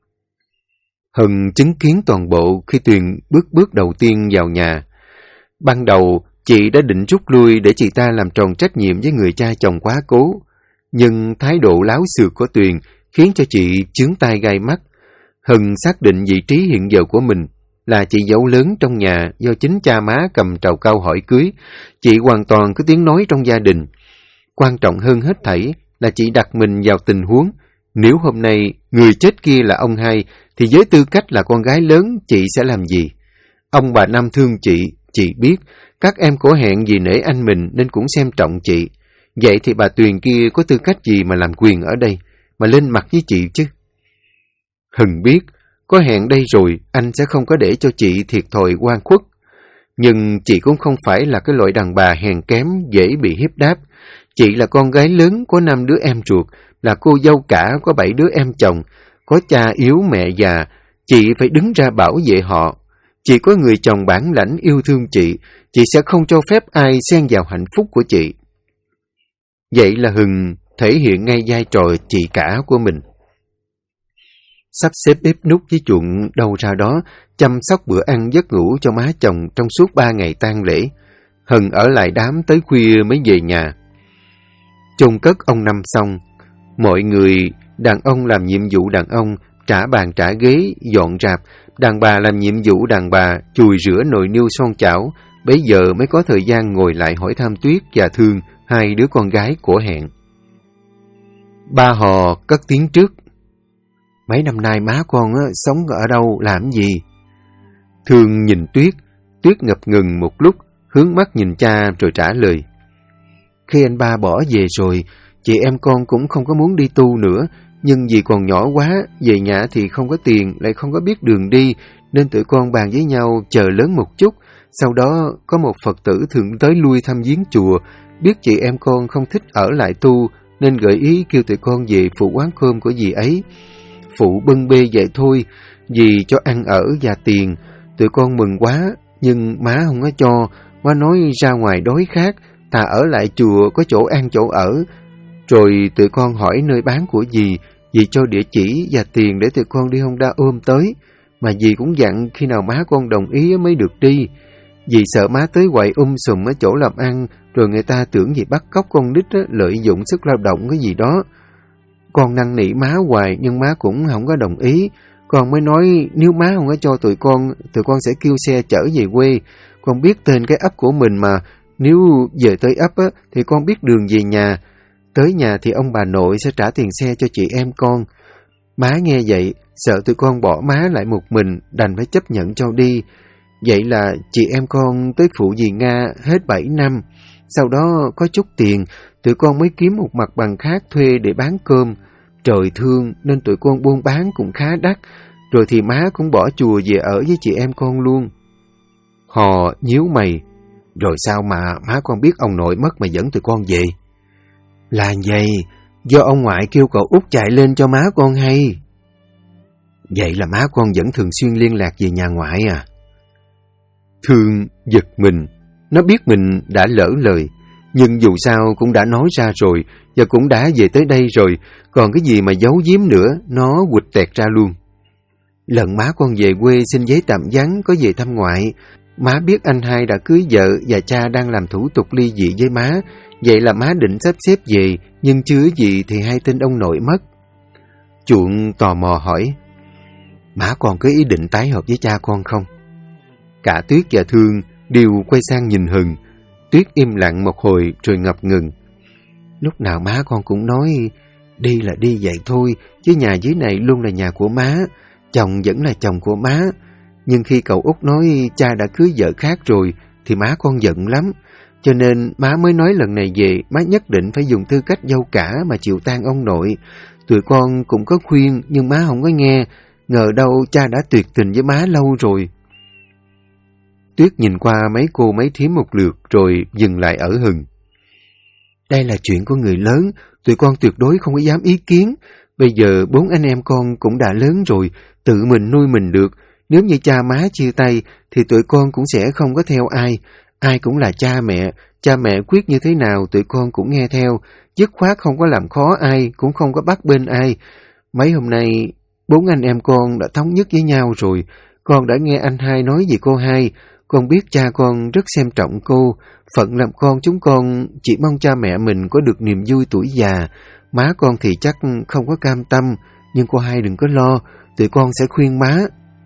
Hân chứng kiến toàn bộ khi Tuyền bước đầu tiên vào nhà. Ban đầu, chị đã định rút lui để chị ta làm tròn trách nhiệm với người cha chồng quá cố. Nhưng thái độ láo xược của Tuyền khiến cho chị chướng tai gai mắt. Hân xác định vị trí hiện giờ của mình là chị dâu lớn trong nhà do chính cha má cầm trầu cau hỏi cưới. Chị hoàn toàn có tiếng nói trong gia đình. Quan trọng hơn hết thảy là chị đặt mình vào tình huống. Nếu hôm nay người chết kia là ông hai, thì với tư cách là con gái lớn, chị sẽ làm gì? Ông bà Năm thương chị biết. Các em của Hẹn vì nể anh mình nên cũng xem trọng chị. Vậy thì bà Tuyền kia có tư cách gì mà làm quyền ở đây, mà lên mặt với chị chứ? Hân biết, có Hẹn đây rồi, anh sẽ không có để cho chị thiệt thòi oan khuất. Nhưng chị cũng không phải là cái loại đàn bà hèn kém, dễ bị hiếp đáp. Chị là con gái lớn, có 5 đứa em ruột, là cô dâu cả, có 7 đứa em chồng, có cha yếu mẹ già. Chị phải đứng ra bảo vệ họ. Chị có người chồng bản lãnh yêu thương chị sẽ không cho phép ai xen vào hạnh phúc của chị. Vậy là Hừng thể hiện ngay vai trò chị cả của mình. Sắp xếp bếp núc với Chuộng đâu ra đó, chăm sóc bữa ăn giấc ngủ cho má chồng trong suốt 3 ngày tang lễ. Hân ở lại đám tới khuya mới về nhà. Chôn cất ông Năm xong, mọi người, đàn ông làm nhiệm vụ đàn ông, trả bàn trả ghế, dọn rạp, đàn bà làm nhiệm vụ đàn bà, chùi rửa nồi niêu son chảo, bấy giờ mới có thời gian ngồi lại hỏi thăm Tuyết và Thương, 2 đứa con gái của Hẹn. Ba Hò cất tiếng trước. Mấy năm nay má con sống ở đâu, làm gì? Thương nhìn Tuyết ngập ngừng một lúc, hướng mắt nhìn cha rồi trả lời. Khi anh ba bỏ về rồi, chị em con cũng không có muốn đi tu nữa, nhưng vì còn nhỏ quá, về nhà thì không có tiền, lại không có biết đường đi, nên tụi con bàn với nhau chờ lớn một chút. Sau đó có một Phật tử thường tới lui thăm viếng chùa, biết chị em con không thích ở lại tu, nên gợi ý kêu tụi con về phụ quán cơm của dì ấy. Phụ bưng bê vậy thôi, dì cho ăn ở và tiền. Tụi con mừng quá, nhưng má không có cho. Má nói ra ngoài đói khát, thà ở lại chùa có chỗ ăn chỗ ở. Rồi tụi con hỏi nơi bán của dì cho địa chỉ và tiền để tụi con đi Honda ôm tới. Mà dì cũng dặn khi nào má con đồng ý mới được đi. Dì sợ má tới quậy sùm ở chỗ làm ăn, rồi người ta tưởng dì bắt cóc con nít lợi dụng sức lao động cái gì đó. Con năn nỉ má hoài nhưng má cũng không có đồng ý. Con mới nói nếu má không có cho tụi con sẽ kêu xe chở về quê. Con biết tên cái ấp của mình mà. Nếu về tới ấp á, thì con biết đường về nhà. Tới nhà thì ông bà nội sẽ trả tiền xe cho chị em con. Má nghe vậy, sợ tụi con bỏ má lại một mình, đành phải chấp nhận cho đi. Vậy là chị em con tới phụ dì Nga hết 7 năm. Sau đó có chút tiền, tụi con mới kiếm một mặt bằng khác thuê để bán cơm. Trời thương nên tụi con buôn bán cũng khá đắt. Rồi thì má cũng bỏ chùa về ở với chị em con luôn. Hò nhíu mày. Rồi sao mà má con biết ông nội mất mà dẫn tụi con về? Là vậy, do ông ngoại kêu cậu út chạy lên cho má con hay. Vậy là má con vẫn thường xuyên liên lạc về nhà ngoại à? Thương giật mình. Nó biết mình đã lỡ lời, nhưng dù sao cũng đã nói ra rồi, và cũng đã về tới đây rồi, còn cái gì mà giấu giếm nữa, nó quỵt tẹt ra luôn. Lần má con về quê xin giấy tạm vắng có về thăm ngoại, má biết anh hai đã cưới vợ và cha đang làm thủ tục ly dị với má, vậy là má định sắp xếp về, nhưng chưa gì thì hay tin ông nội mất. Chuộng tò mò hỏi, má con có ý định tái hợp với cha con không? Cả Tuyết và Thương đều quay sang nhìn Hừng. Tuyết im lặng một hồi rồi ngập ngừng. Lúc nào má con cũng nói, đi là đi vậy thôi, chứ nhà dưới này luôn là nhà của má, chồng vẫn là chồng của má. Nhưng khi cậu út nói cha đã cưới vợ khác rồi, thì má con giận lắm. Cho nên má mới nói lần này về, má nhất định phải dùng tư cách dâu cả mà chịu tang ông nội. Tụi con cũng có khuyên, nhưng má không có nghe. Ngờ đâu cha đã tuyệt tình với má lâu rồi. Tuyết nhìn qua mấy cô mấy thím một lượt rồi dừng lại ở Hừng. Đây là chuyện của người lớn, tụi con tuyệt đối không có dám ý kiến. Bây giờ 4 anh em con cũng đã lớn rồi, tự mình nuôi mình được. Nếu như cha má chia tay thì tụi con cũng sẽ không có theo ai. Ai cũng là cha mẹ quyết như thế nào tụi con cũng nghe theo. Dứt khoát không có làm khó ai, cũng không có bắt bên ai. Mấy hôm nay 4 anh em con đã thống nhất với nhau rồi. Con đã nghe anh hai nói về cô hai. Con biết cha con rất xem trọng cô. Phận làm con chúng con chỉ mong cha mẹ mình có được niềm vui tuổi già. Má con thì chắc không có cam tâm, nhưng cô hai đừng có lo, tụi con sẽ khuyên má.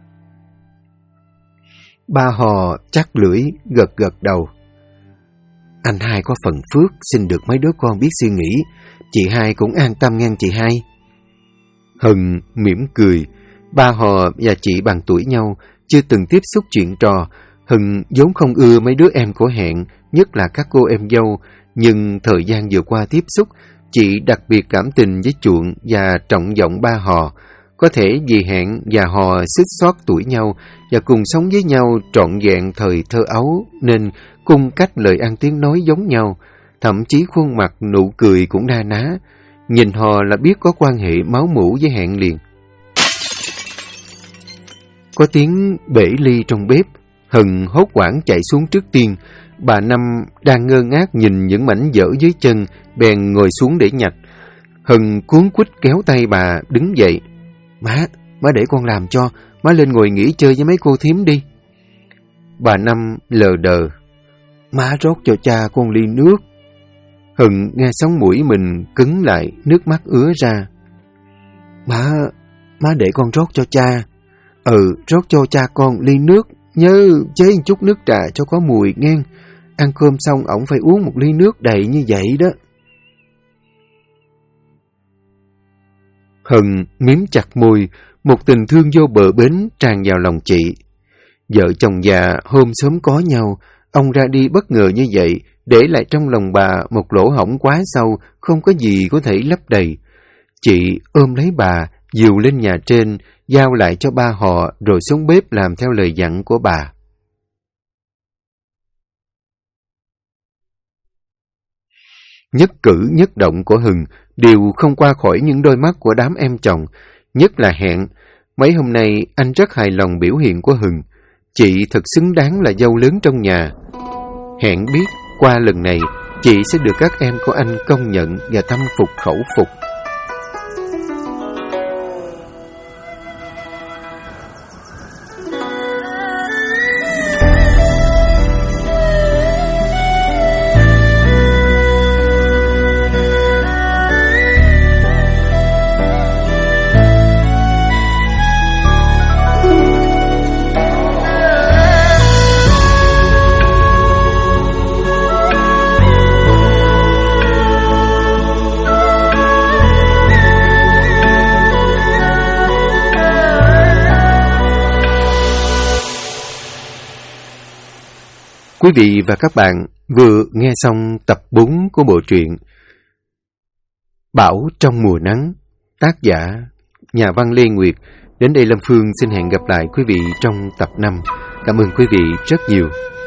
Ba Hò chắc lưỡi, gật đầu. Anh hai có phần phước, xin được mấy đứa con biết suy nghĩ. Chị hai cũng an tâm ngang chị hai. Hừng mỉm cười. Ba Hò và chị bằng tuổi nhau, chưa từng tiếp xúc chuyện trò. Hừng vốn không ưa mấy đứa em của Hẹn, nhất là các cô em dâu. Nhưng thời gian vừa qua tiếp xúc, chị đặc biệt cảm tình với Chuộng và trọng vọng ba Hò. Có thể vì Hẹn và Hò xích xót tuổi nhau và cùng sống với nhau trọn vẹn thời thơ ấu, nên cung cách lời ăn tiếng nói giống nhau. Thậm chí khuôn mặt nụ cười cũng na ná. Nhìn Hò là biết có quan hệ máu mủ với Hẹn liền. Có tiếng bể ly trong bếp. Hừng hốt hoảng chạy xuống trước tiên. Bà Năm đang ngơ ngác nhìn những mảnh vỡ dưới chân, bèn ngồi xuống để nhặt. Hừng cuống quýt kéo tay bà đứng dậy. Má để con làm cho, má lên ngồi nghỉ chơi với mấy cô thím đi. Bà Năm lờ đờ. Má rót cho cha con ly nước. Hừng nghe sống mũi mình cứng lại, nước mắt ứa ra. Má để con rót cho cha. Rót cho cha con ly nước, nhớ chế một chút nước trà cho có mùi nghe. Ăn cơm xong ổng phải uống một ly nước đầy như vậy đó. Hừng miếm chặt môi, một tình thương vô bờ bến tràn vào lòng chị. Vợ chồng già hôm sớm có nhau, ông ra đi bất ngờ như vậy, để lại trong lòng bà một lỗ hổng quá sâu, không có gì có thể lấp đầy. Chị ôm lấy bà, dìu lên nhà trên, giao lại cho ba Họ rồi xuống bếp làm theo lời dặn của bà. Nhất cử nhất động của Hừng đều không qua khỏi những đôi mắt của đám em chồng, nhất là Hẹn. Mấy hôm nay anh rất hài lòng biểu hiện của Hừng. Chị thật xứng đáng là dâu lớn trong nhà. Hẹn biết qua lần này chị sẽ được các em của anh công nhận và tâm phục khẩu phục. Quý vị và các bạn vừa nghe xong tập 4 của bộ truyện Bão trong mùa nắng, tác giả nhà văn Lê Nguyệt. Đến đây Lâm Phương xin hẹn gặp lại quý vị trong tập 5. Cảm ơn quý vị rất nhiều.